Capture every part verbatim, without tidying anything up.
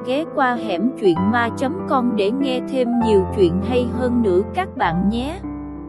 ghé qua hẻm truyện ma chấm com để nghe thêm nhiều chuyện hay hơn nữa các bạn nhé.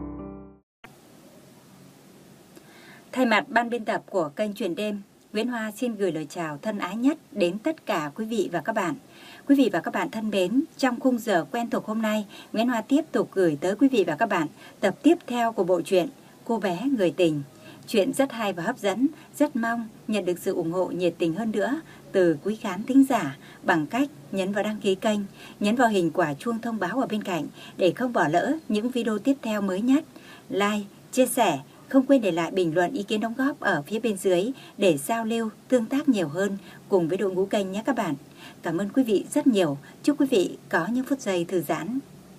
Thay mặt ban biên tập của kênh Truyện Đêm, Nguyễn Hoa xin gửi lời chào thân ái nhất đến tất cả quý vị và các bạn. Quý vị và các bạn thân mến, trong khung giờ quen thuộc hôm nay, Nguyễn Hoa tiếp tục gửi tới quý vị và các bạn tập tiếp theo của bộ truyện Cô bé người tình. Chuyện rất hay và hấp dẫn, rất mong nhận được sự ủng hộ nhiệt tình hơn nữa từ quý khán thính giả bằng cách nhấn vào đăng ký kênh, nhấn vào hình quả chuông thông báo ở bên cạnh để không bỏ lỡ những video tiếp theo mới nhất. Like, chia sẻ, không quên để lại bình luận ý kiến đóng góp ở phía bên dưới để giao lưu, tương tác nhiều hơn cùng với đội ngũ kênh nhé các bạn. Cảm ơn quý vị rất nhiều. Chúc quý vị có những phút giây thư giãn.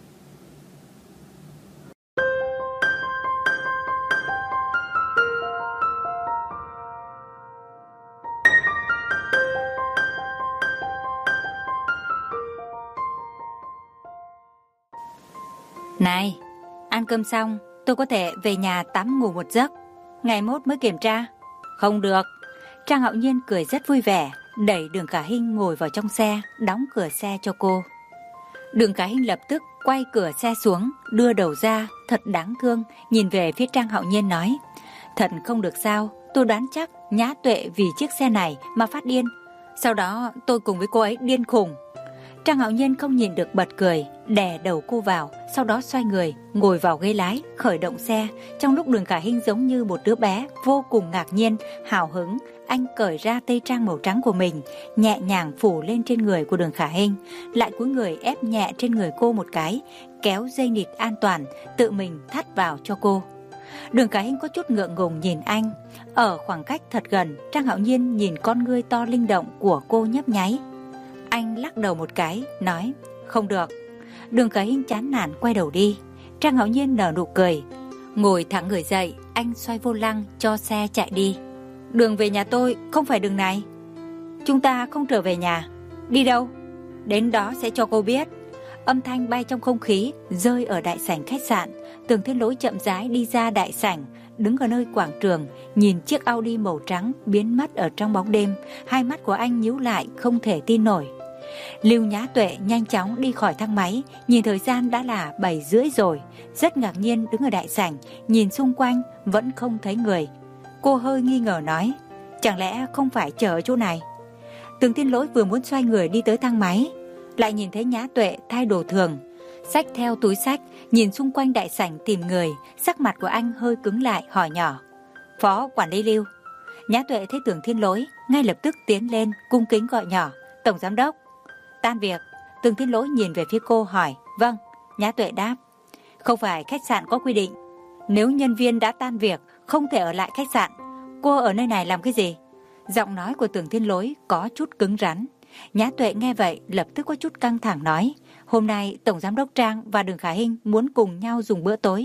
Này, ăn cơm xong, tôi có thể về nhà tắm ngủ một giấc. Ngày mốt mới kiểm tra. Không được. Trang Hạo Nhiên cười rất vui vẻ, đẩy Đường Khả Hinh ngồi vào trong xe, đóng cửa xe cho cô. Đường Khả Hinh lập tức quay cửa xe xuống, đưa đầu ra, thật đáng thương, nhìn về phía Trang Hạo Nhiên nói: Thật không được sao, tôi đoán chắc Nhã Tuệ vì chiếc xe này mà phát điên. Sau đó tôi cùng với cô ấy điên khùng. Trang Hạo Nhiên không nhìn được bật cười, đè đầu cô vào, sau đó xoay người, ngồi vào ghế lái, khởi động xe. Trong lúc Đường Khả Hinh giống như một đứa bé, vô cùng ngạc nhiên, hào hứng, anh cởi ra tây trang màu trắng của mình, nhẹ nhàng phủ lên trên người của Đường Khả Hinh, lại cúi người ép nhẹ trên người cô một cái, kéo dây nịt an toàn, tự mình thắt vào cho cô. Đường Khả Hinh có chút ngượng ngùng nhìn anh. Ở khoảng cách thật gần, Trang Hạo Nhiên nhìn con ngươi to linh động của cô nhấp nháy. Anh lắc đầu một cái, nói: Không được. Đường Khả Hinh chán nản quay đầu đi. Trang Hạo Nhiên nở nụ cười, ngồi thẳng người dậy, anh xoay vô lăng cho xe chạy đi. Đường về nhà tôi không phải đường này. Chúng ta không trở về nhà. Đi đâu? Đến đó sẽ cho cô biết. Âm thanh bay trong không khí, rơi ở đại sảnh khách sạn. Tường Thiên Lỗi chậm rãi đi ra đại sảnh, đứng ở nơi quảng trường, nhìn chiếc Audi màu trắng biến mất ở trong bóng đêm. Hai mắt của anh nhíu lại, không thể tin nổi. Lưu Nhã Tuệ nhanh chóng đi khỏi thang máy, nhìn thời gian đã là bảy rưỡi rồi, rất ngạc nhiên đứng ở đại sảnh, nhìn xung quanh vẫn không thấy người. Cô hơi nghi ngờ nói: Chẳng lẽ không phải chờ ở chỗ này? Tường Thiên Lỗi vừa muốn xoay người đi tới thang máy, lại nhìn thấy Nhã Tuệ thay đồ thường, xách theo túi xách, nhìn xung quanh đại sảnh tìm người. Sắc mặt của anh hơi cứng lại, hỏi nhỏ: Phó quản lý Lưu. Nhã Tuệ thấy Tường Thiên Lỗi, ngay lập tức tiến lên cung kính gọi nhỏ: Tổng giám đốc. Tan việc. Tường Thiên Lỗi nhìn về phía cô hỏi: Vâng. Nhã Tuệ đáp: Không phải khách sạn có quy định, nếu nhân viên đã tan việc không thể ở lại khách sạn. Cô ở nơi này làm cái gì? Giọng nói của Tường Thiên Lỗi có chút cứng rắn. Nhã Tuệ nghe vậy lập tức có chút căng thẳng nói: Hôm nay Tổng giám đốc Trang và Đường Khả Hinh muốn cùng nhau dùng bữa tối.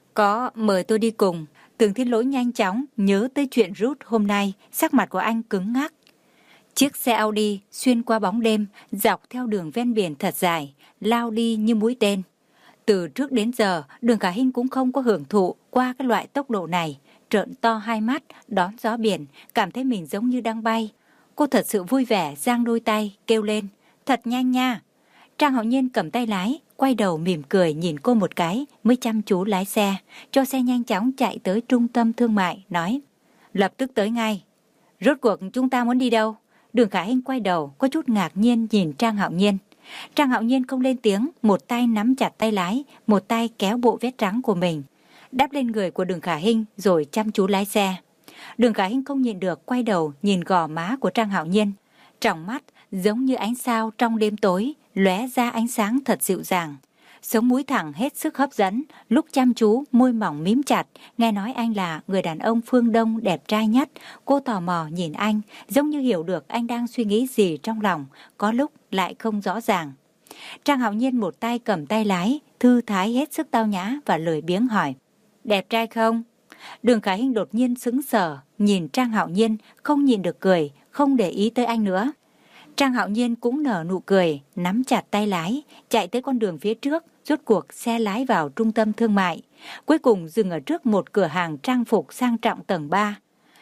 Có mời tôi đi cùng. Tường Thiên Lỗi nhanh chóng nhớ tới chuyện rút hôm nay, sắc mặt của anh cứng ngắc. Chiếc xe Audi xuyên qua bóng đêm, dọc theo đường ven biển thật dài, lao đi như mũi tên. Từ trước đến giờ, Đường Khả Hinh cũng không có hưởng thụ qua cái loại tốc độ này, trợn to hai mắt, đón gió biển, cảm thấy mình giống như đang bay. Cô thật sự vui vẻ, giang đôi tay, kêu lên: Thật nhanh nha. Trang Hạo Nhiên cầm tay lái, quay đầu mỉm cười nhìn cô một cái, mới chăm chú lái xe, cho xe nhanh chóng chạy tới trung tâm thương mại, nói: Lập tức tới ngay. Rốt cuộc chúng ta muốn đi đâu? Đường Khả Hinh quay đầu, có chút ngạc nhiên nhìn Trang Hạo Nhiên. Trang Hạo Nhiên không lên tiếng, một tay nắm chặt tay lái, một tay kéo bộ vest trắng của mình, đắp lên người của Đường Khả Hinh rồi chăm chú lái xe. Đường Khả Hinh không nhịn được quay đầu nhìn gò má của Trang Hạo Nhiên. Trong mắt giống như ánh sao trong đêm tối, lóe ra ánh sáng thật dịu dàng. Sống mũi thẳng hết sức hấp dẫn, lúc chăm chú môi mỏng mím chặt. Nghe nói anh là người đàn ông phương Đông đẹp trai nhất. Cô tò mò nhìn anh, giống như hiểu được anh đang suy nghĩ gì trong lòng, có lúc lại không rõ ràng. Trang Hạo Nhiên một tay cầm tay lái, thư thái hết sức tao nhã và lười biếng hỏi: Đẹp trai không? Đường Khả Hinh đột nhiên sững sờ, nhìn Trang Hạo Nhiên, không nhìn được cười, không để ý tới anh nữa. Trang Hạo Nhiên cũng nở nụ cười, nắm chặt tay lái, chạy tới con đường phía trước, rốt cuộc xe lái vào trung tâm thương mại. Cuối cùng dừng ở trước một cửa hàng trang phục sang trọng tầng ba.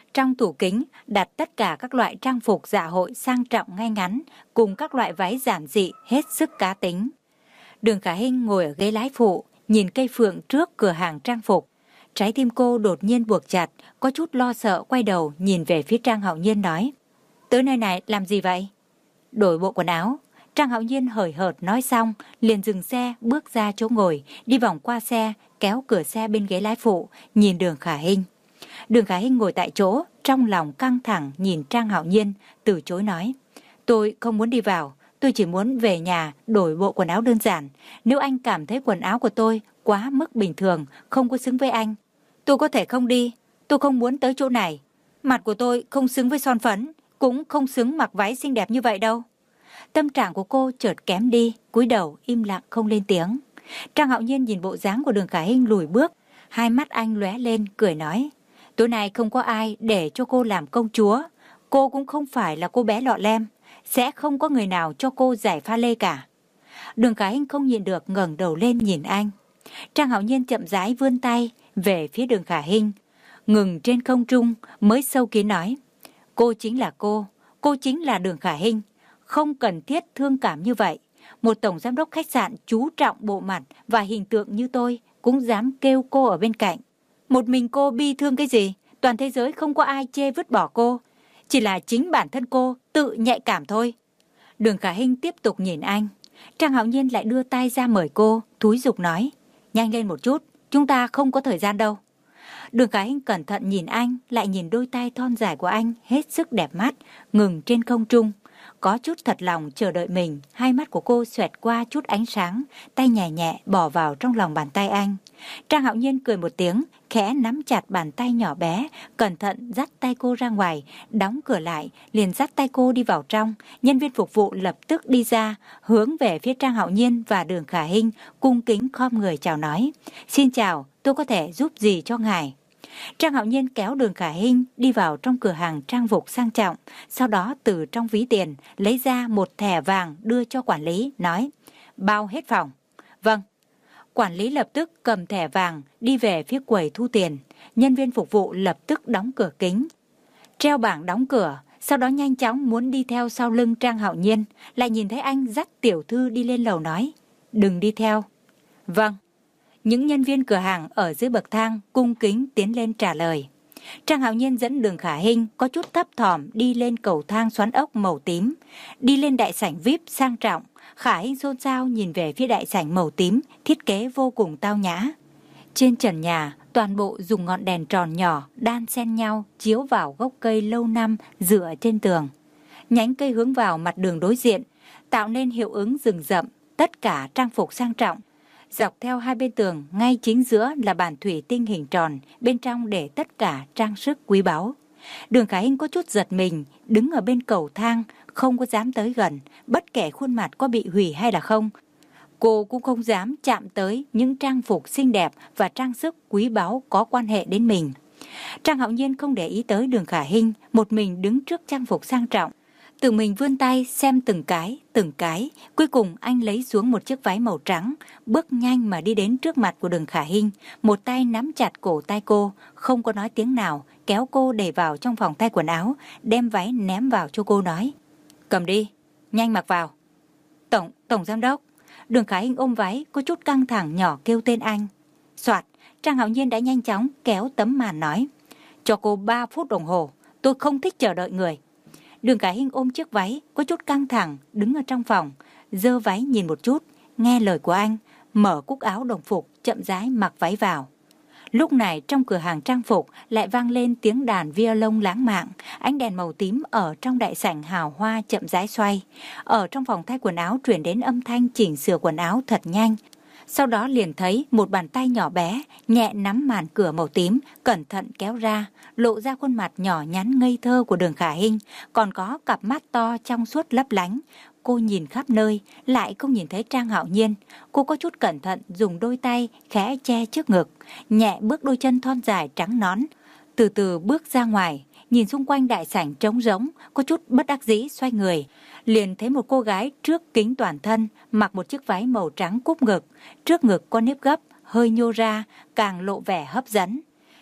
Trong tủ kính đặt tất cả các loại trang phục dạ hội sang trọng ngay ngắn cùng các loại váy giản dị hết sức cá tính. Đường Khả Hinh ngồi ở ghế lái phụ, nhìn cây phượng trước cửa hàng trang phục. Trái tim cô đột nhiên buộc chặt, có chút lo sợ quay đầu nhìn về phía Trang Hạo Nhiên nói: "Tới nơi này làm gì vậy?" "Đổi bộ quần áo." Trang Hạo Nhiên hời hợt nói xong, liền dừng xe, bước ra chỗ ngồi, đi vòng qua xe, kéo cửa xe bên ghế lái phụ, nhìn Đường Khả Hinh. Đường Khả Hinh ngồi tại chỗ, trong lòng căng thẳng nhìn Trang Hạo Nhiên, từ chối nói: "Tôi không muốn đi vào, tôi chỉ muốn về nhà đổi bộ quần áo đơn giản. Nếu anh cảm thấy quần áo của tôi quá mức bình thường, không có xứng với anh, tôi có thể không đi. Tôi không muốn tới chỗ này. Mặt của tôi không xứng với son phấn, cũng không xứng mặc váy xinh đẹp như vậy đâu." Tâm trạng của cô chợt kém đi, cúi đầu im lặng không lên tiếng. Trang Hạo Nhiên nhìn bộ dáng của Đường Khả Hinh lùi bước, hai mắt anh lóe lên cười nói: "Tối nay không có ai để cho cô làm công chúa. Cô cũng không phải là cô bé lọ lem, sẽ không có người nào cho cô giải pha lê cả." Đường Khả Hinh không nhịn được ngẩng đầu lên nhìn anh. Trang Hạo Nhiên chậm rãi vươn tay về phía Đường Khả Hinh, ngừng trên không trung mới sâu kín nói: "Cô chính là cô, cô chính là Đường Khả Hinh, không cần thiết thương cảm như vậy. Một tổng giám đốc khách sạn chú trọng bộ mặt và hình tượng như tôi cũng dám kêu cô ở bên cạnh. Một mình cô bi thương cái gì? Toàn thế giới không có ai chê vứt bỏ cô, chỉ là chính bản thân cô tự nhạy cảm thôi." Đường Khả Hinh tiếp tục nhìn anh. Trang Hạo Nhiên lại đưa tay ra mời cô, thúi giục nói: "Nhanh lên một chút, chúng ta không có thời gian đâu." Đường Khả Hinh cẩn thận nhìn anh, lại nhìn đôi tay thon dài của anh hết sức đẹp mắt, ngừng trên không trung. Có chút thật lòng chờ đợi mình, hai mắt của cô xoẹt qua chút ánh sáng, tay nhẹ nhẹ bỏ vào trong lòng bàn tay anh. Trang Hạo Nhiên cười một tiếng, khẽ nắm chặt bàn tay nhỏ bé, cẩn thận dắt tay cô ra ngoài, đóng cửa lại, liền dắt tay cô đi vào trong. Nhân viên phục vụ lập tức đi ra, hướng về phía Trang Hạo Nhiên và Đường Khả Hinh, cung kính khom người chào nói: "Xin chào, tôi có thể giúp gì cho ngài?" Trang Hạo Nhiên kéo Đường Khả Hinh đi vào trong cửa hàng trang phục sang trọng, sau đó từ trong ví tiền lấy ra một thẻ vàng đưa cho quản lý, nói: "Bao hết phòng." "Vâng." Quản lý lập tức cầm thẻ vàng đi về phía quầy thu tiền. Nhân viên phục vụ lập tức đóng cửa kính, treo bảng đóng cửa, sau đó nhanh chóng muốn đi theo sau lưng Trang Hạo Nhiên, lại nhìn thấy anh dắt tiểu thư đi lên lầu nói: "Đừng đi theo." "Vâng." Những nhân viên cửa hàng ở dưới bậc thang cung kính tiến lên trả lời. Trang Hạo Nhiên dẫn Đường Khả Hinh có chút thấp thỏm đi lên cầu thang xoắn ốc màu tím, đi lên đại sảnh vi ai pi sang trọng. Khả Hinh xôn xao nhìn về phía đại sảnh màu tím, thiết kế vô cùng tao nhã. Trên trần nhà, toàn bộ dùng ngọn đèn tròn nhỏ đan xen nhau chiếu vào gốc cây lâu năm dựa trên tường. Nhánh cây hướng vào mặt đường đối diện, tạo nên hiệu ứng rừng rậm, tất cả trang phục sang trọng. Dọc theo hai bên tường, ngay chính giữa là bàn thủy tinh hình tròn, bên trong để tất cả trang sức quý báu. Đường Khả Hinh có chút giật mình, đứng ở bên cầu thang, không có dám tới gần, bất kể khuôn mặt có bị hủy hay là không. Cô cũng không dám chạm tới những trang phục xinh đẹp và trang sức quý báu có quan hệ đến mình. Trang Hạo Nhiên không để ý tới Đường Khả Hinh, một mình đứng trước trang phục sang trọng. Tự mình vươn tay xem từng cái, từng cái. Cuối cùng anh lấy xuống một chiếc váy màu trắng, bước nhanh mà đi đến trước mặt của Đường Khả Hinh. Một tay nắm chặt cổ tay cô, không có nói tiếng nào, kéo cô đẩy vào trong phòng thay quần áo, đem váy ném vào cho cô nói: "Cầm đi, nhanh mặc vào." Tổng, Tổng Giám Đốc. Đường Khả Hinh ôm váy, có chút căng thẳng nhỏ kêu tên anh. Soạt, Trang Hạo Nhiên đã nhanh chóng kéo tấm màn nói: "Cho cô ba phút đồng hồ, tôi không thích chờ đợi người." Đường Khả Hinh ôm chiếc váy, có chút căng thẳng, đứng ở trong phòng, giơ váy nhìn một chút, nghe lời của anh, mở cúc áo đồng phục, chậm rãi mặc váy vào. Lúc này trong cửa hàng trang phục lại vang lên tiếng đàn violon lãng mạn, ánh đèn màu tím ở trong đại sảnh hào hoa chậm rãi xoay. Ở trong phòng thay quần áo truyền đến âm thanh chỉnh sửa quần áo thật nhanh. Sau đó liền thấy một bàn tay nhỏ bé nhẹ nắm màn cửa màu tím, cẩn thận kéo ra, lộ ra khuôn mặt nhỏ nhắn ngây thơ của Đường Khả Hinh, còn có cặp mắt to trong suốt lấp lánh. Cô nhìn khắp nơi, lại không nhìn thấy Trang Hạo Nhiên. Cô có chút cẩn thận dùng đôi tay khẽ che trước ngực, nhẹ bước đôi chân thon dài trắng nõn, từ từ bước ra ngoài, nhìn xung quanh đại sảnh trống rỗng, có chút bất đắc dĩ xoay người. Liền thấy một cô gái trước kính toàn thân, mặc một chiếc váy màu trắng cúp ngực, trước ngực có nếp gấp, hơi nhô ra, càng lộ vẻ hấp dẫn.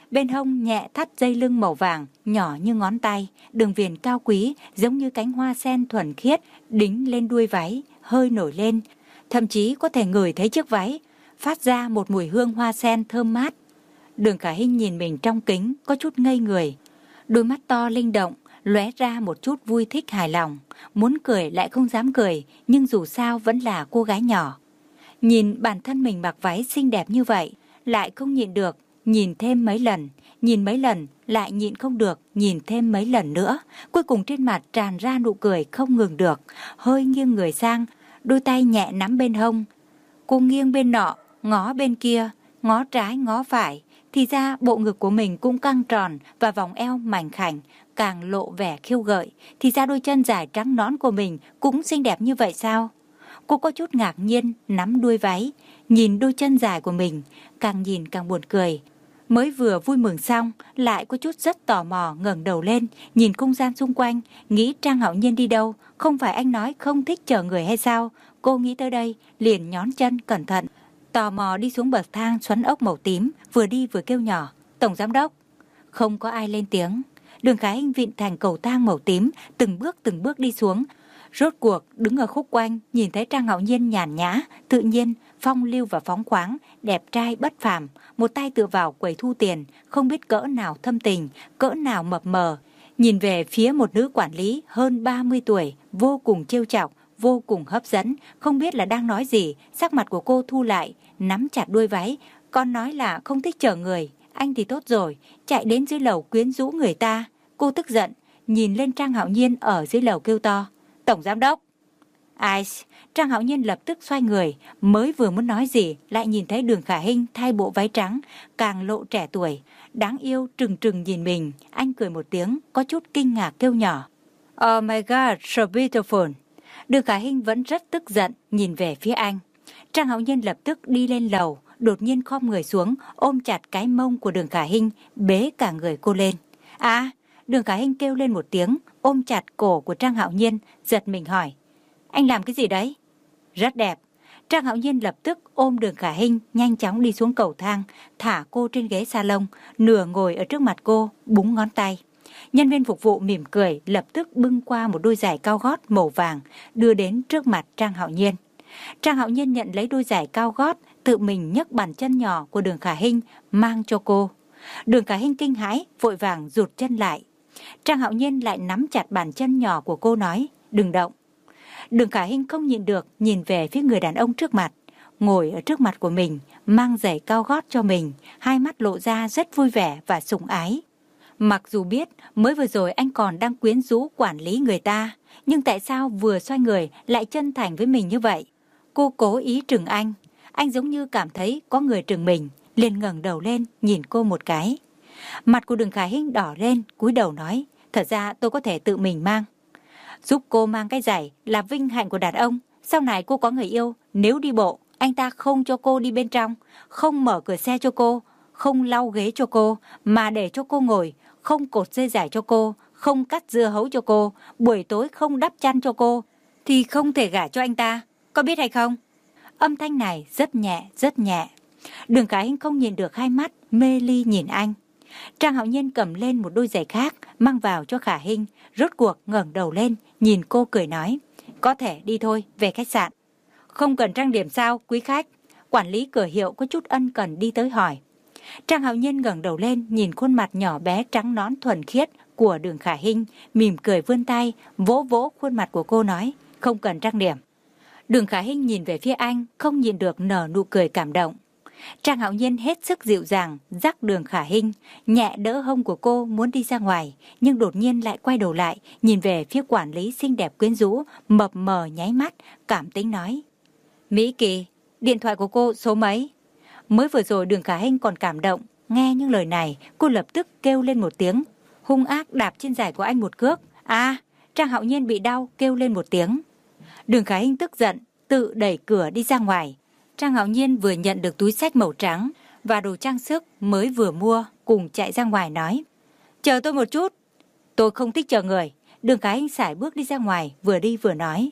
Bên hông nhẹ thắt dây lưng màu vàng, nhỏ như ngón tay, đường viền cao quý, giống như cánh hoa sen thuần khiết, đính lên đuôi váy, hơi nổi lên. Thậm chí có thể ngửi thấy chiếc váy, phát ra một mùi hương hoa sen thơm mát. Đường Khả Hinh nhìn mình trong kính, có chút ngây người. Đôi mắt to linh động, lóe ra một chút vui thích hài lòng. Muốn cười lại không dám cười, nhưng dù sao vẫn là cô gái nhỏ. Nhìn bản thân mình mặc váy xinh đẹp như vậy, lại không nhịn được, nhìn thêm mấy lần, nhìn mấy lần, lại nhịn không được, nhìn thêm mấy lần nữa. Cuối cùng trên mặt tràn ra nụ cười không ngừng được, hơi nghiêng người sang, đôi tay nhẹ nắm bên hông. Cô nghiêng bên nọ, ngó bên kia, ngó trái ngó phải, thì ra bộ ngực của mình cũng căng tròn và vòng eo mảnh khảnh, càng lộ vẻ khiêu gợi. Thì ra đôi chân dài trắng nõn của mình cũng xinh đẹp như vậy sao? Cô có chút ngạc nhiên, nắm đuôi váy, nhìn đôi chân dài của mình, càng nhìn càng buồn cười. Mới vừa vui mừng xong, lại có chút rất tò mò ngẩng đầu lên, nhìn không gian xung quanh, nghĩ Trang Hạo Nhiên đi đâu, không phải anh nói không thích chờ người hay sao? Cô nghĩ tới đây, liền nhón chân cẩn thận, tò mò đi xuống bậc thang xoắn ốc màu tím, vừa đi vừa kêu nhỏ, "Tổng giám đốc." Không có ai lên tiếng. Đường Khả Hinh vịn thành cầu thang màu tím, từng bước từng bước đi xuống. Rốt cuộc đứng ở khúc quanh, nhìn thấy Trang Hạo Nhiên nhàn nhã, tự nhiên, phong lưu và phóng khoáng, đẹp trai bất phàm, một tay tựa vào quầy thu tiền, không biết cỡ nào thâm tình, cỡ nào mập mờ. Nhìn về phía một nữ quản lý hơn ba mươi tuổi, vô cùng trêu chọc, vô cùng hấp dẫn, không biết là đang nói gì. Sắc mặt của cô thu lại, nắm chặt đuôi váy. Con nói là không thích chờ người, anh thì tốt rồi, chạy đến dưới lầu quyến rũ người ta. Cô tức giận, nhìn lên Trang Hạo Nhiên ở dưới lầu kêu to, "Tổng giám đốc." Ai? Trang Hạo Nhiên lập tức xoay người, mới vừa muốn nói gì, lại nhìn thấy Đường Khả Hinh thay bộ váy trắng, càng lộ trẻ tuổi, đáng yêu, trừng trừng nhìn mình. Anh cười một tiếng, có chút kinh ngạc kêu nhỏ, "Oh my god, so beautiful." Đường Khả Hinh vẫn rất tức giận, nhìn về phía anh. Trang Hạo Nhiên lập tức đi lên lầu, đột nhiên khom người xuống, ôm chặt cái mông của Đường Khả Hinh, bế cả người cô lên. À, Đường Khả Hinh kêu lên một tiếng, ôm chặt cổ của Trang Hạo Nhiên, giật mình hỏi, "Anh làm cái gì đấy?" "Rất đẹp." Trang Hạo Nhiên lập tức ôm Đường Khả Hinh, nhanh chóng đi xuống cầu thang, thả cô trên ghế salon, nửa ngồi ở trước mặt cô, búng ngón tay. Nhân viên phục vụ mỉm cười, lập tức bưng qua một đôi giày cao gót màu vàng, đưa đến trước mặt Trang Hạo Nhiên. Trang Hạo Nhiên nhận lấy đôi giày cao gót, tự mình nhấc bàn chân nhỏ của Đường Khả Hinh, mang cho cô. Đường Khả Hinh kinh hãi, vội vàng rụt chân lại. Trang Hạo Nhiên lại nắm chặt bàn chân nhỏ của cô nói, "Đừng động." Đường Khả Hinh không nhịn được, nhìn về phía người đàn ông trước mặt, ngồi ở trước mặt của mình, mang giày cao gót cho mình, hai mắt lộ ra rất vui vẻ và sủng ái. Mặc dù biết mới vừa rồi anh còn đang quyến rũ quản lý người ta, nhưng tại sao vừa xoay người lại chân thành với mình như vậy? Cô cố ý trừng anh, anh giống như cảm thấy có người trừng mình, liền ngẩng đầu lên nhìn cô một cái. Mặt của Đường Khả Hinh đỏ lên, cúi đầu nói, "Thật ra tôi có thể tự mình mang." Giúp cô mang cái giày là vinh hạnh của đàn ông. Sau này cô có người yêu, nếu đi bộ, anh ta không cho cô đi bên trong, không mở cửa xe cho cô, không lau ghế cho cô, mà để cho cô ngồi, không cột dây giày cho cô, không cắt dưa hấu cho cô, buổi tối không đắp chăn cho cô, thì không thể gả cho anh ta, có biết hay không? Âm thanh này rất nhẹ, rất nhẹ. Đường Khả Hinh không nhìn được, hai mắt mê ly nhìn anh. Trang Hạo Nhiên cầm lên một đôi giày khác, mang vào cho Khả Hinh, rốt cuộc ngẩng đầu lên, nhìn cô cười nói, "Có thể đi thôi, về khách sạn." "Không cần trang điểm sao, quý khách?" Quản lý cửa hiệu có chút ân cần đi tới hỏi. Trang Hạo Nhiên ngẩng đầu lên, nhìn khuôn mặt nhỏ bé trắng nõn thuần khiết của Đường Khả Hinh, mỉm cười vươn tay, vỗ vỗ khuôn mặt của cô nói, "Không cần trang điểm." Đường Khả Hinh nhìn về phía anh, không nhìn được nở nụ cười cảm động. Trang Hạo Nhiên hết sức dịu dàng dắt Đường Khả Hinh, nhẹ đỡ hông của cô muốn đi ra ngoài, nhưng đột nhiên lại quay đầu lại, nhìn về phía quản lý xinh đẹp quyến rũ, mập mờ nháy mắt, cảm tính nói, "Mỹ Kỳ, điện thoại của cô số mấy?" Mới vừa rồi Đường Khả Hinh còn cảm động, nghe những lời này, cô lập tức kêu lên một tiếng, hung ác đạp trên giày của anh một cước. À, Trang Hạo Nhiên bị đau, kêu lên một tiếng. Đường Khả Hinh tức giận, tự đẩy cửa đi ra ngoài. Trang Hạo Nhiên vừa nhận được túi xách màu trắng và đồ trang sức mới vừa mua, cùng chạy ra ngoài nói, "Chờ tôi một chút." "Tôi không thích chờ người." Đường Khả Hinh sải bước đi ra ngoài, vừa đi vừa nói.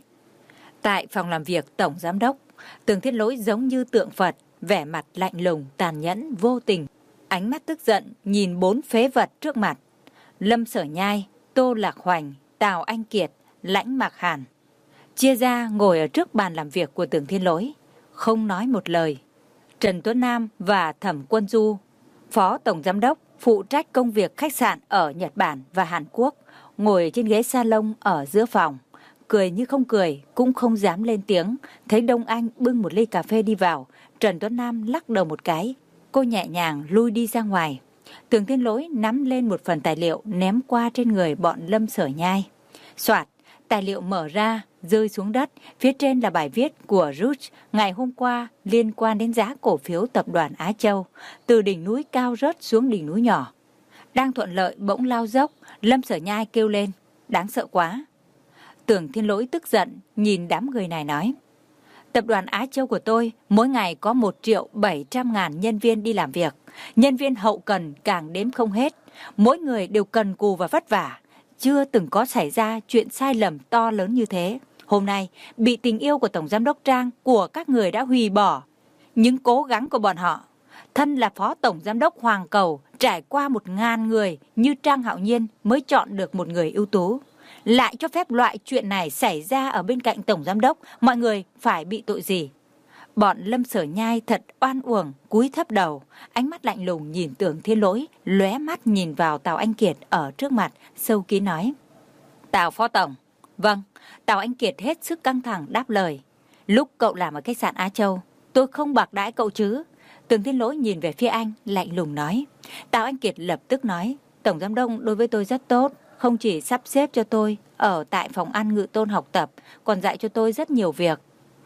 Tại phòng làm việc tổng giám đốc, Tường Thiết Lỗi giống như tượng Phật, vẻ mặt lạnh lùng, tàn nhẫn, vô tình. ánh mắt tức giận nhìn bốn phế vật trước mặt. Lâm Sở Nhai, Tô Lạc Hoành, Tào Anh Kiệt, Lãnh Mạc Hàn chia ra ngồi ở trước bàn làm việc của Tưởng Thiên Lỗi, không nói một lời. Trần Tuấn Nam và Thẩm Quân Du, Phó Tổng Giám đốc phụ trách công việc khách sạn ở Nhật Bản và Hàn Quốc, ngồi trên ghế salon ở giữa phòng, cười như không cười, cũng không dám lên tiếng. Thấy Đông Anh bưng một ly cà phê đi vào, Trần Tuấn Nam lắc đầu một cái, cô nhẹ nhàng lui đi ra ngoài. Tưởng Thiên Lỗi nắm lên một phần tài liệu ném qua trên người bọn Lâm Sở Nhai. Soạt, tài liệu mở ra, rơi xuống đất. Phía trên là bài viết của Roots ngày hôm qua liên quan đến giá cổ phiếu tập đoàn Á Châu, từ đỉnh núi cao rớt xuống đỉnh núi nhỏ. Đang thuận lợi bỗng lao dốc, Lâm Sở Nhai kêu lên, đáng sợ quá. Tưởng Thiên Lỗi tức giận, nhìn đám người này nói, tập đoàn Á Châu của tôi mỗi ngày có một triệu bảy trăm ngàn nhân viên đi làm việc. Nhân viên hậu cần càng đếm không hết. Mỗi người đều cần cù và vất vả. Chưa từng có xảy ra chuyện sai lầm to lớn như thế. Hôm nay, bị tình yêu của Tổng Giám đốc Trang của các người đã hủy bỏ những cố gắng của bọn họ. Thân là Phó Tổng Giám đốc Hoàng Cầu, trải qua một ngàn người như Trang Hạo Nhiên mới chọn được một người ưu tú. Lại cho phép loại chuyện này xảy ra ở bên cạnh Tổng Giám đốc, mọi người phải bị tội gì? Bọn Lâm Sở Nhai thật oan uổng, cúi thấp đầu, ánh mắt lạnh lùng nhìn Tưởng Thiên Lỗi, lóe mắt nhìn vào Tào Anh Kiệt ở trước mặt, sâu kín nói. Tào Phó Tổng. Vâng, Tào Anh Kiệt hết sức căng thẳng đáp lời. Lúc cậu làm ở khách sạn Á Châu, tôi không bạc đãi cậu chứ? Tưởng Thiên Lỗi nhìn về phía anh, lạnh lùng nói. Tào Anh Kiệt lập tức nói, Tổng Giám đốc đối với tôi rất tốt, không chỉ sắp xếp cho tôi ở tại phòng ăn Ngự Tôn học tập, còn dạy cho tôi rất nhiều việc.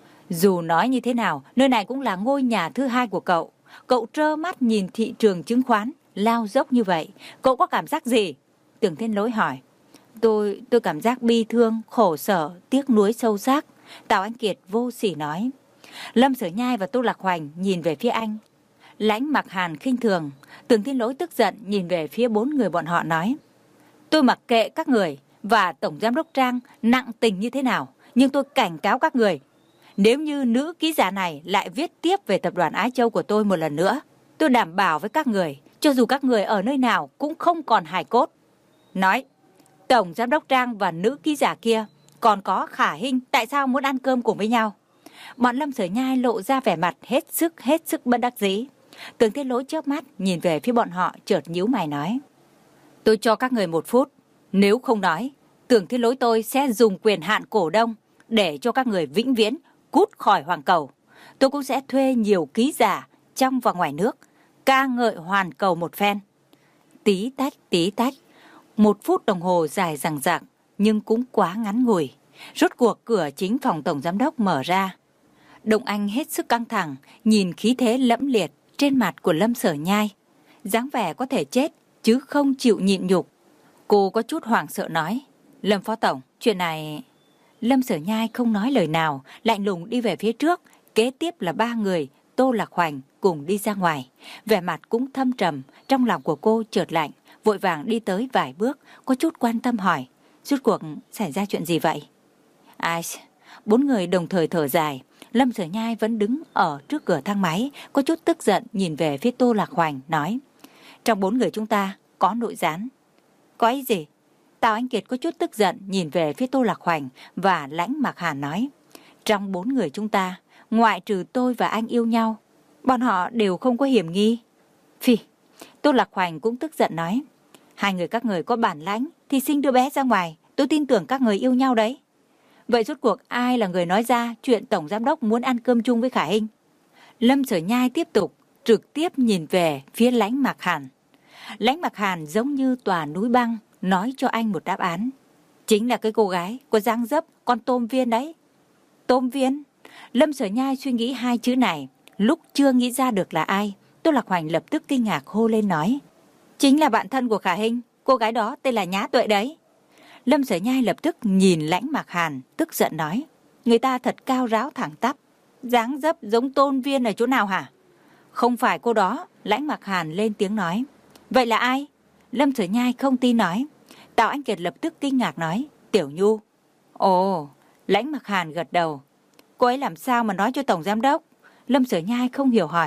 Dù nói như thế nào, nơi này cũng là ngôi nhà thứ hai của cậu. Cậu trơ mắt nhìn thị trường chứng khoán lao dốc như vậy, cậu có cảm giác gì? Tưởng Thiên Lỗi hỏi. Tôi, tôi cảm giác bi thương, khổ sở, tiếc nuối sâu sắc. Tào Anh Kiệt vô sỉ nói. Lâm Sở Nhai và Tô Lạc Hoành nhìn về phía anh. Lãnh Mạc Hàn khinh thường. Tưởng Thiên Lỗi tức giận nhìn về phía bốn người bọn họ nói. Tôi mặc kệ các người và Tổng Giám đốc Trang nặng tình như thế nào, nhưng tôi cảnh cáo các người. Nếu như nữ ký giả này lại viết tiếp về tập đoàn Á Châu của tôi một lần nữa, tôi đảm bảo với các người, cho dù các người ở nơi nào cũng không còn hài cốt. Nói, Tổng Giám đốc Trang và nữ ký giả kia còn có Khả Hinh tại sao muốn ăn cơm cùng với nhau? Bọn Lâm Sở Nhai lộ ra vẻ mặt hết sức hết sức bất đắc dĩ. Tưởng Thiên Lỗi chớp mắt nhìn về phía bọn họ, chợt nhíu mày nói. Tôi cho các người một phút, nếu không nói, Tưởng Thiên Lỗi tôi sẽ dùng quyền hạn cổ đông để cho các người vĩnh viễn cút khỏi Hoàng Cầu. Tôi cũng sẽ thuê nhiều ký giả trong và ngoài nước ca ngợi Hoàn Cầu một phen. Tí tách tí tách, một phút đồng hồ dài dằng dặc nhưng cũng quá ngắn ngủi. Rốt cuộc cửa chính phòng Tổng Giám đốc mở ra. Đông Anh hết sức căng thẳng nhìn khí thế lẫm liệt trên mặt của Lâm Sở Nhai, dáng vẻ có thể chết chứ không chịu nhịn nhục. Cô có chút hoảng sợ nói, Lâm Phó Tổng, chuyện này... Lâm Sở Nhai không nói lời nào, lạnh lùng đi về phía trước. Kế tiếp là ba người, Tô Lạc Hoành cùng đi ra ngoài. Vẻ mặt cũng thâm trầm, trong lòng của cô chợt lạnh, vội vàng đi tới vài bước, có chút quan tâm hỏi, rốt cuộc xảy ra chuyện gì vậy? Ai... Bốn người đồng thời thở dài. Lâm Sở Nhai vẫn đứng ở trước cửa thang máy, có chút tức giận nhìn về phía Tô Lạc Hoành, nói, trong bốn người chúng ta có nội gián. Có ý gì? Tào Anh Kiệt có chút tức giận nhìn về phía Tô Lạc Hoành và Lãnh Mạc Hàn nói, trong bốn người chúng ta, ngoại trừ tôi và anh yêu nhau, bọn họ đều không có hiểm nghi. Phi, Tô Lạc Hoành cũng tức giận nói, hai người các người có bản lãnh thì sinh đứa bé ra ngoài, tôi tin tưởng các người yêu nhau đấy. Vậy rốt cuộc ai là người nói ra chuyện Tổng Giám đốc muốn ăn cơm chung với Khả Hinh? Lâm Sở Nhai tiếp tục trực tiếp nhìn về phía Lãnh Mạc Hàn. Lãnh Mạc Hàn giống như tòa núi băng nói cho anh một đáp án. Chính là cái cô gái có dáng dấp con tôm viên đấy. Tôm viên? Lâm Sở Nhai suy nghĩ hai chữ này, lúc chưa nghĩ ra được là ai. Tô Lạc Hoành lập tức kinh ngạc hô lên nói, chính là bạn thân của Khả Hinh, cô gái đó tên là Nhã Tuệ đấy. Lâm Sở Nhai lập tức nhìn Lãnh Mạc Hàn, tức giận nói, người ta thật cao ráo thẳng tắp, dáng dấp giống Tôn Viên ở chỗ nào hả? Không phải cô đó. Lãnh Mạc Hàn lên tiếng nói. Vậy là ai? Lâm Sở Nhai không tin nói. Tào Anh Kiệt lập tức kinh ngạc nói, Tiểu Nhu. Ồ, Lãnh Mạc Hàn gật đầu. Cô ấy làm sao mà nói cho Tổng Giám đốc? Lâm Sở Nhai không hiểu hỏi.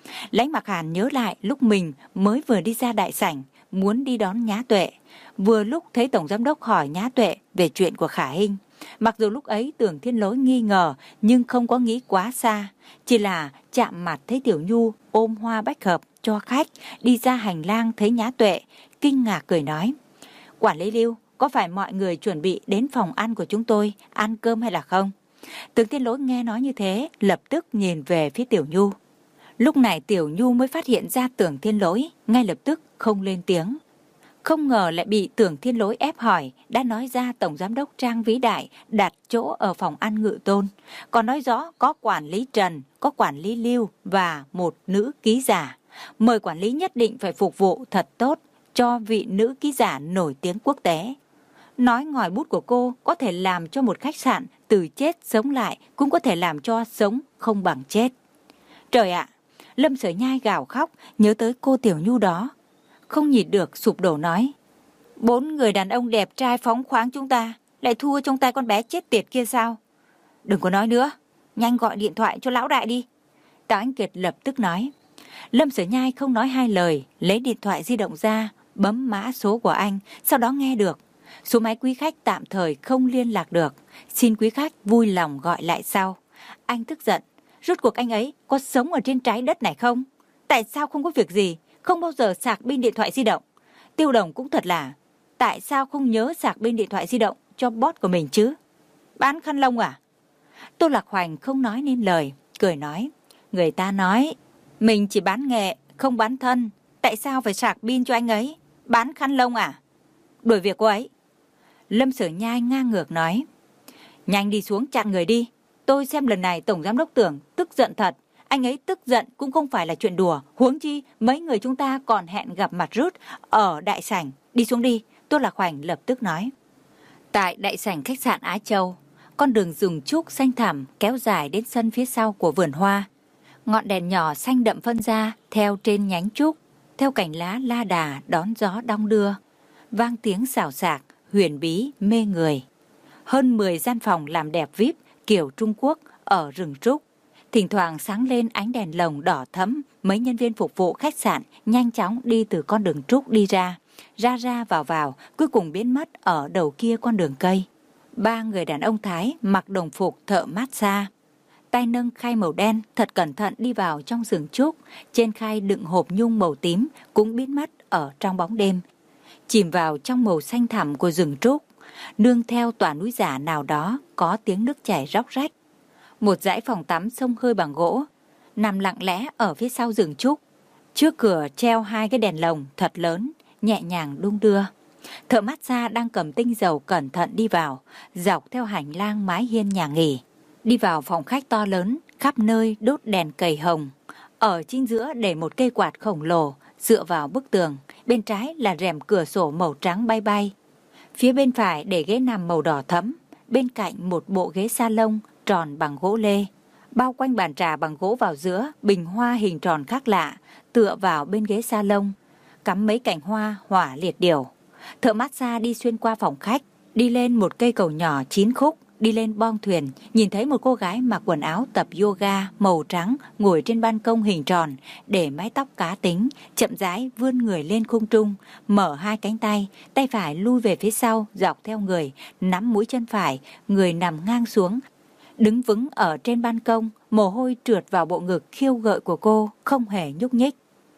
Lãnh Mặc Hàn nhớ lại lúc mình mới vừa đi ra đại sảnh, muốn đi đón Nhã Tuệ. Vừa lúc thấy Tổng Giám đốc hỏi Nhã Tuệ về chuyện của Khả Hinh. Mặc dù lúc ấy Tưởng Thiên Lỗi nghi ngờ, nhưng không có nghĩ quá xa. Chỉ là chạm mặt thấy Tiểu Nhu ôm hoa bách hợp cho khách, đi ra hành lang thấy Nhã Tuệ, kinh ngạc cười nói: Quản lý Lưu, có phải mọi người chuẩn bị đến phòng ăn của chúng tôi ăn cơm hay là không? Tưởng Thiên Lỗi nghe nói như thế, lập tức nhìn về phía Tiểu Nhu. Lúc này Tiểu Nhu mới phát hiện ra Tưởng Thiên Lỗi, ngay lập tức không lên tiếng. Không ngờ lại bị Tưởng Thiên Lỗi ép hỏi, đã nói ra Tổng Giám đốc Trang vĩ đại đặt chỗ ở phòng ăn Ngự Tôn. Còn nói rõ có quản lý Trần, có quản lý Lưu và một nữ ký giả. Mời quản lý nhất định phải phục vụ thật tốt cho vị nữ ký giả nổi tiếng quốc tế. Nói ngòi bút của cô có thể làm cho một khách sạn từ chết sống lại, cũng có thể làm cho sống không bằng chết. Trời ạ! Lâm Sở Nhai gào khóc, nhớ tới cô Tiểu Nhu đó. Không nhịn được sụp đổ nói: Bốn người đàn ông đẹp trai phóng khoáng chúng ta lại thua trong tay con bé chết tiệt kia sao? Đừng có nói nữa, nhanh gọi điện thoại cho lão đại đi. Tào Anh Kiệt lập tức nói. Lâm Sở Nhai không nói hai lời, lấy điện thoại di động ra, bấm mã số của anh, sau đó nghe được. Số máy quý khách tạm thời không liên lạc được, xin quý khách vui lòng gọi lại sau. Anh tức giận, rốt cuộc anh ấy có sống ở trên trái đất này không? Tại sao không có việc gì, không bao giờ sạc pin điện thoại di động? Tiêu Đồng cũng thật là, tại sao không nhớ sạc pin điện thoại di động cho boss của mình chứ? Bán khăn lông à? Tô Lạc Hoành không nói nên lời, cười nói, người ta nói mình chỉ bán nghệ, không bán thân, tại sao phải sạc pin cho anh ấy? Bán khăn lông à? Đuổi việc cô ấy. Lâm Sở Nhai ngang ngược nói, nhanh đi xuống chặn người đi. Tôi xem lần này Tổng Giám đốc Tưởng tức giận thật. Anh ấy tức giận cũng không phải là chuyện đùa. Huống chi mấy người chúng ta còn hẹn gặp mặt rút ở đại sảnh. Đi xuống đi. Tô Lạc Hoành lập tức nói. Tại đại sảnh khách sạn Á Châu, con đường rừng trúc xanh thẳm kéo dài đến sân phía sau của vườn hoa. Ngọn đèn nhỏ xanh đậm phân ra theo trên nhánh trúc, theo cành lá la đà đón gió đong đưa, vang tiếng xào xạc huyền bí mê người. Hơn mười gian phòng làm đẹp vi ai pi kiểu Trung Quốc ở rừng trúc. Thỉnh thoảng sáng lên ánh đèn lồng đỏ thẫm, mấy nhân viên phục vụ khách sạn nhanh chóng đi từ con đường trúc đi ra, ra ra vào vào, cuối cùng biến mất ở đầu kia con đường cây. Ba người đàn ông Thái mặc đồng phục thợ massage, tay nâng khay màu đen, thật cẩn thận đi vào trong rừng trúc. Trên khay đựng hộp nhung màu tím cũng biến mất ở trong bóng đêm, chìm vào trong màu xanh thẳm của rừng trúc. Nương theo tòa núi giả nào đó có tiếng nước chảy róc rách. Một dãy phòng tắm xông hơi bằng gỗ nằm lặng lẽ ở phía sau rừng trúc. Trước cửa treo hai cái đèn lồng thật lớn, nhẹ nhàng đung đưa. Thợ massage đang cầm tinh dầu cẩn thận đi vào, dọc theo hành lang mái hiên nhà nghỉ. Đi vào phòng khách to lớn, khắp nơi đốt đèn cầy hồng. Ở chính giữa để một cây quạt khổng lồ dựa vào bức tường. Bên trái là rèm cửa sổ màu trắng bay bay. Phía bên phải để ghế nằm màu đỏ thẫm. Bên cạnh một bộ ghế salon tròn bằng gỗ lê. Bao quanh bàn trà bằng gỗ vào giữa, bình hoa hình tròn khác lạ, tựa vào bên ghế salon, cắm mấy cành hoa hỏa liệt điểu. Thợ massage đi xuyên qua phòng khách, đi lên một cây cầu nhỏ chín khúc, đi lên boong thuyền, nhìn thấy một cô gái mặc quần áo tập yoga màu trắng ngồi trên ban công hình tròn, để mái tóc cá tính, chậm rãi vươn người lên khung trung, mở hai cánh tay, tay phải lui về phía sau dọc theo người, nắm mũi chân phải, người nằm ngang xuống, đứng vững ở trên ban công, mồ hôi trượt vào bộ ngực khiêu gợi của cô, không hề nhúc nhích.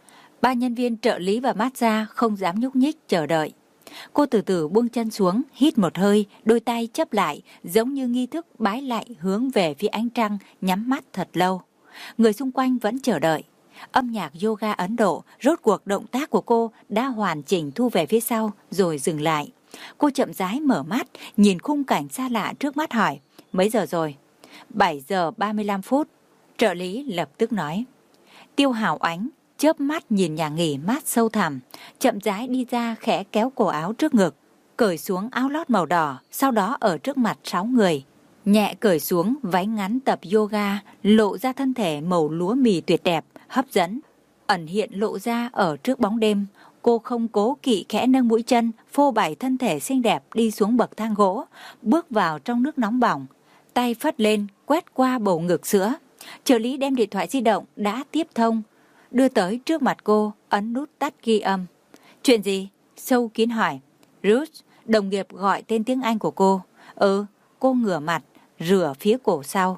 Ba nhân viên trợ lý và massage không dám nhúc nhích chờ đợi. Cô từ từ buông chân xuống, hít một hơi, đôi tay chấp lại, giống như nghi thức bái lạy hướng về phía ánh trăng, nhắm mắt thật lâu. Người xung quanh vẫn chờ đợi. Âm nhạc yoga Ấn Độ, rốt cuộc động tác của cô đã hoàn chỉnh thu về phía sau, rồi dừng lại. Cô chậm rãi mở mắt, nhìn khung cảnh xa lạ trước mắt hỏi, mấy giờ rồi? bảy giờ ba mươi lăm phút. Trợ lý lập tức nói. Tiêu Hào Ánh chớp mắt nhìn nhà nghỉ mát sâu thẳm, chậm rãi đi ra khẽ kéo cổ áo trước ngực, cởi xuống áo lót màu đỏ, sau đó ở trước mặt sáu người, nhẹ cởi xuống váy ngắn tập yoga, lộ ra thân thể màu lúa mì tuyệt đẹp, hấp dẫn, ẩn hiện lộ ra ở trước bóng đêm. Cô không cố kỵ khẽ nâng mũi chân, phô bày thân thể xinh đẹp đi xuống bậc thang gỗ, bước vào trong nước nóng bỏng, tay phất lên quét qua bầu ngực sữa. Trợ lý đem điện thoại di động đã tiếp thông, đưa tới trước mặt cô, ấn nút tắt ghi âm. Chuyện gì? Sâu kín hỏi. Ruth, đồng nghiệp gọi tên tiếng Anh của cô. Ừ, cô ngửa mặt, rửa phía cổ sau.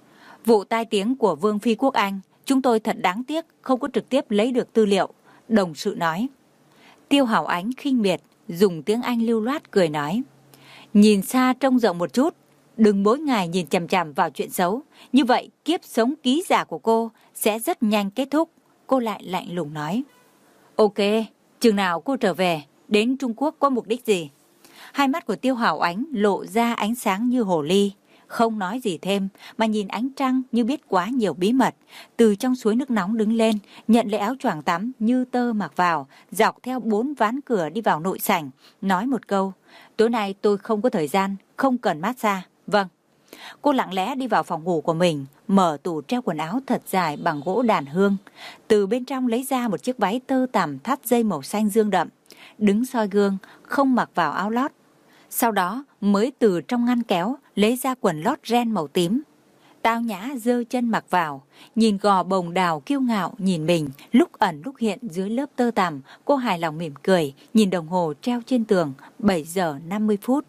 Vụ tai tiếng của Vương phi quốc Anh, chúng tôi thật đáng tiếc không có trực tiếp lấy được tư liệu, đồng sự nói. Tiêu Hảo Ánh khinh miệt, dùng tiếng Anh lưu loát cười nói. Nhìn xa trông rộng một chút, đừng mỗi ngày nhìn chằm chằm vào chuyện xấu. Như vậy kiếp sống ký giả của cô sẽ rất nhanh kết thúc. Cô lại lạnh lùng nói. Ok, chừng nào cô trở về, đến Trung Quốc có mục đích gì? Hai mắt của Tiêu Hảo Ánh lộ ra ánh sáng như hồ ly. Không nói gì thêm mà nhìn ánh trăng như biết quá nhiều bí mật. Từ trong suối nước nóng đứng lên, nhận lấy áo choàng tắm như tơ mặc vào, dọc theo bốn ván cửa đi vào nội sảnh, nói một câu. Tối nay tôi không có thời gian, không cần massage. Vâng. Cô lặng lẽ đi vào phòng ngủ của mình, mở tủ treo quần áo thật dài bằng gỗ đàn hương. Từ bên trong lấy ra một chiếc váy tơ tằm thắt dây màu xanh dương đậm. Đứng soi gương, không mặc vào áo lót. Sau đó mới từ trong ngăn kéo lấy ra quần lót ren màu tím. Tao nhã giơ chân mặc vào, nhìn gò bồng đào kiêu ngạo nhìn mình, lúc ẩn lúc hiện dưới lớp tơ tằm. Cô hài lòng mỉm cười, nhìn đồng hồ treo trên tường, bảy giờ năm mươi phút.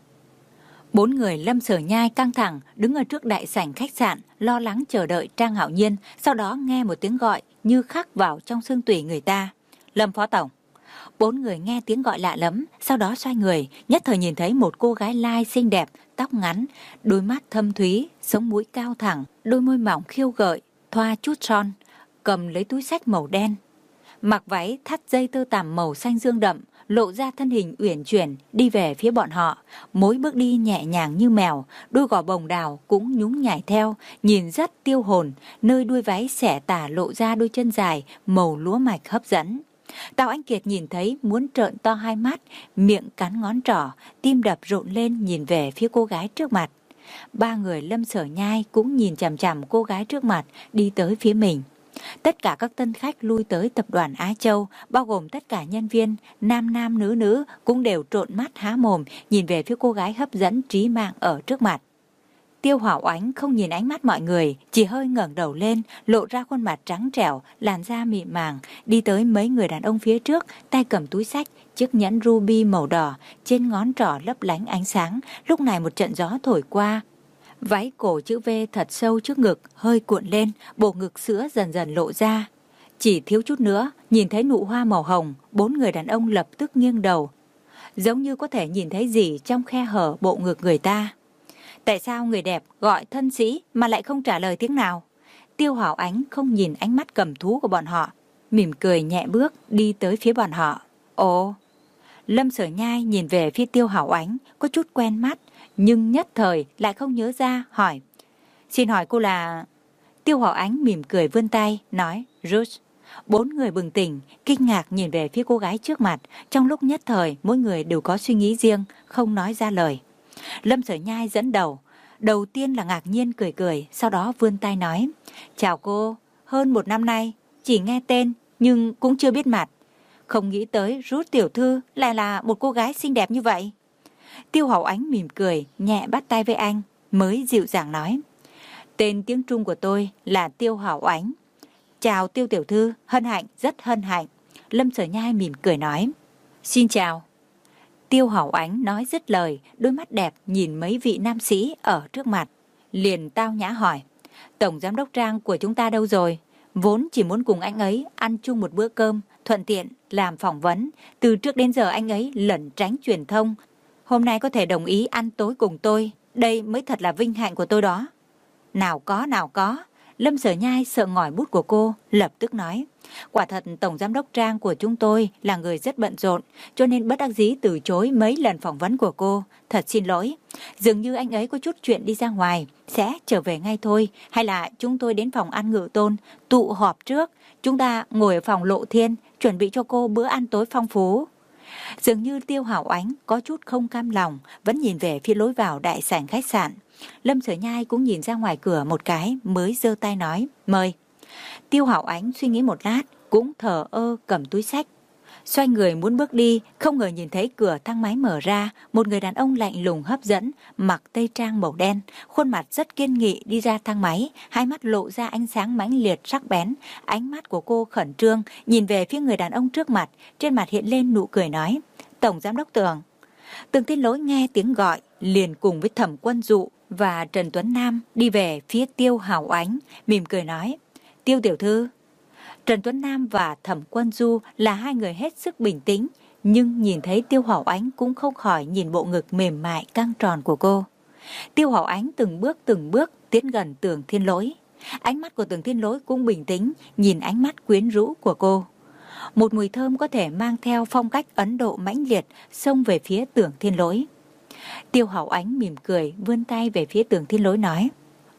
Bốn người Lâm Sở Nhai căng thẳng đứng ở trước đại sảnh khách sạn, lo lắng chờ đợi Trang Hạo Nhiên. Sau đó nghe một tiếng gọi như khắc vào trong xương tủy người ta. Lâm Phó Tổng. Bốn người nghe tiếng gọi lạ lắm, sau đó xoay người, nhất thời nhìn thấy một cô gái lai xinh đẹp, tóc ngắn, đôi mắt thâm thúy, sống mũi cao thẳng, đôi môi mỏng khiêu gợi, thoa chút son, cầm lấy túi xách màu đen. Mặc váy thắt dây tơ tằm màu xanh dương đậm, lộ ra thân hình uyển chuyển đi về phía bọn họ, mỗi bước đi nhẹ nhàng như mèo, đôi gò bồng đào cũng nhún nhảy theo, nhìn rất tiêu hồn, nơi đuôi váy xẻ tả lộ ra đôi chân dài màu lúa mạch hấp dẫn. Tào Anh Kiệt nhìn thấy muốn trợn to hai mắt, miệng cắn ngón trỏ, tim đập rộn lên nhìn về phía cô gái trước mặt. Ba người Lâm Sở Nhai cũng nhìn chằm chằm cô gái trước mặt đi tới phía mình. Tất cả các tân khách lui tới tập đoàn Á Châu, bao gồm tất cả nhân viên, nam nam nữ nữ cũng đều trộn mắt há mồm nhìn về phía cô gái hấp dẫn trí mạng ở trước mặt. Tiêu Hảo Ánh không nhìn ánh mắt mọi người, chỉ hơi ngẩng đầu lên, lộ ra khuôn mặt trắng trẻo, làn da mịn màng, đi tới mấy người đàn ông phía trước, tay cầm túi xách, chiếc nhẫn ruby màu đỏ, trên ngón trỏ lấp lánh ánh sáng. Lúc này một trận gió thổi qua, váy cổ chữ V thật sâu trước ngực, hơi cuộn lên, bộ ngực sữa dần dần lộ ra. Chỉ thiếu chút nữa, nhìn thấy nụ hoa màu hồng, bốn người đàn ông lập tức nghiêng đầu, giống như có thể nhìn thấy gì trong khe hở bộ ngực người ta. Tại sao người đẹp gọi thân sĩ mà lại không trả lời tiếng nào? Tiêu Hảo Ánh không nhìn ánh mắt cầm thú của bọn họ, mỉm cười nhẹ bước đi tới phía bọn họ. Ồ! Lâm Sở Nhai nhìn về phía Tiêu Hảo Ánh, có chút quen mắt, nhưng nhất thời lại không nhớ ra, hỏi. Xin hỏi cô là... Tiêu Hảo Ánh mỉm cười vươn tay, nói Ruth. Bốn người bừng tỉnh, kinh ngạc nhìn về phía cô gái trước mặt. Trong lúc nhất thời, mỗi người đều có suy nghĩ riêng, không nói ra lời. Lâm Sở Nhai dẫn đầu. Đầu tiên là ngạc nhiên cười cười, sau đó vươn tay nói. Chào cô, hơn một năm nay, chỉ nghe tên, nhưng cũng chưa biết mặt. Không nghĩ tới Ruth tiểu thư lại là một cô gái xinh đẹp như vậy. Tiêu Hảo Ánh mỉm cười, nhẹ bắt tay với anh, mới dịu dàng nói. Tên tiếng Trung của tôi là Tiêu Hảo Ánh. Chào Tiêu tiểu thư, hân hạnh, rất hân hạnh. Lâm Sở Nhai mỉm cười nói. Xin chào. Tiêu Hảo Ánh nói dứt lời, đôi mắt đẹp nhìn mấy vị nam sĩ ở trước mặt. Liền tao nhã hỏi. Tổng giám đốc Trang của chúng ta đâu rồi? Vốn chỉ muốn cùng anh ấy ăn chung một bữa cơm, thuận tiện làm phỏng vấn. Từ trước đến giờ anh ấy lẩn tránh truyền thông. Hôm nay có thể đồng ý ăn tối cùng tôi. Đây mới thật là vinh hạnh của tôi đó. Nào có, nào có. Lâm Sở Nhai sợ ngòi bút của cô, lập tức nói. Quả thật Tổng Giám đốc Trang của chúng tôi là người rất bận rộn, cho nên bất đắc dĩ từ chối mấy lần phỏng vấn của cô. Thật xin lỗi. Dường như anh ấy có chút chuyện đi ra ngoài, sẽ trở về ngay thôi. Hay là chúng tôi đến phòng ăn Ngự Tôn, tụ họp trước. Chúng ta ngồi ở phòng Lộ Thiên, chuẩn bị cho cô bữa ăn tối phong phú. Dường như Tiêu Hảo Ánh có chút không cam lòng, vẫn nhìn về phía lối vào đại sảnh khách sạn. Lâm Sở Nhai cũng nhìn ra ngoài cửa một cái, mới giơ tay nói, mời. Tiêu Hảo Ánh suy nghĩ một lát, cũng thờ ơ cầm túi xách. Xoay người muốn bước đi, không ngờ nhìn thấy cửa thang máy mở ra, một người đàn ông lạnh lùng hấp dẫn, mặc tây trang màu đen, khuôn mặt rất kiên nghị đi ra thang máy, hai mắt lộ ra ánh sáng mãnh liệt sắc bén. Ánh mắt của cô khẩn trương, nhìn về phía người đàn ông trước mặt, trên mặt hiện lên nụ cười nói, Tổng Giám đốc Tường. Tường Thiên Lỗi nghe tiếng gọi, liền cùng với Thẩm Quân Dụ và Trần Tuấn Nam đi về phía Tiêu Hào Ánh, mỉm cười nói, Tiêu tiểu thư. Trần Tuấn Nam và Thẩm Quân Du là hai người hết sức bình tĩnh, nhưng nhìn thấy Tiêu Hảo Ánh cũng không khỏi nhìn bộ ngực mềm mại căng tròn của cô. Tiêu Hảo Ánh từng bước từng bước tiến gần Tường Thiên Lỗi. Ánh mắt của Tường Thiên Lỗi cũng bình tĩnh, nhìn ánh mắt quyến rũ của cô. Một mùi thơm có thể mang theo phong cách Ấn Độ mãnh liệt xông về phía Tường Thiên Lỗi. Tiêu Hảo Ánh mỉm cười vươn tay về phía Tường Thiên Lỗi nói,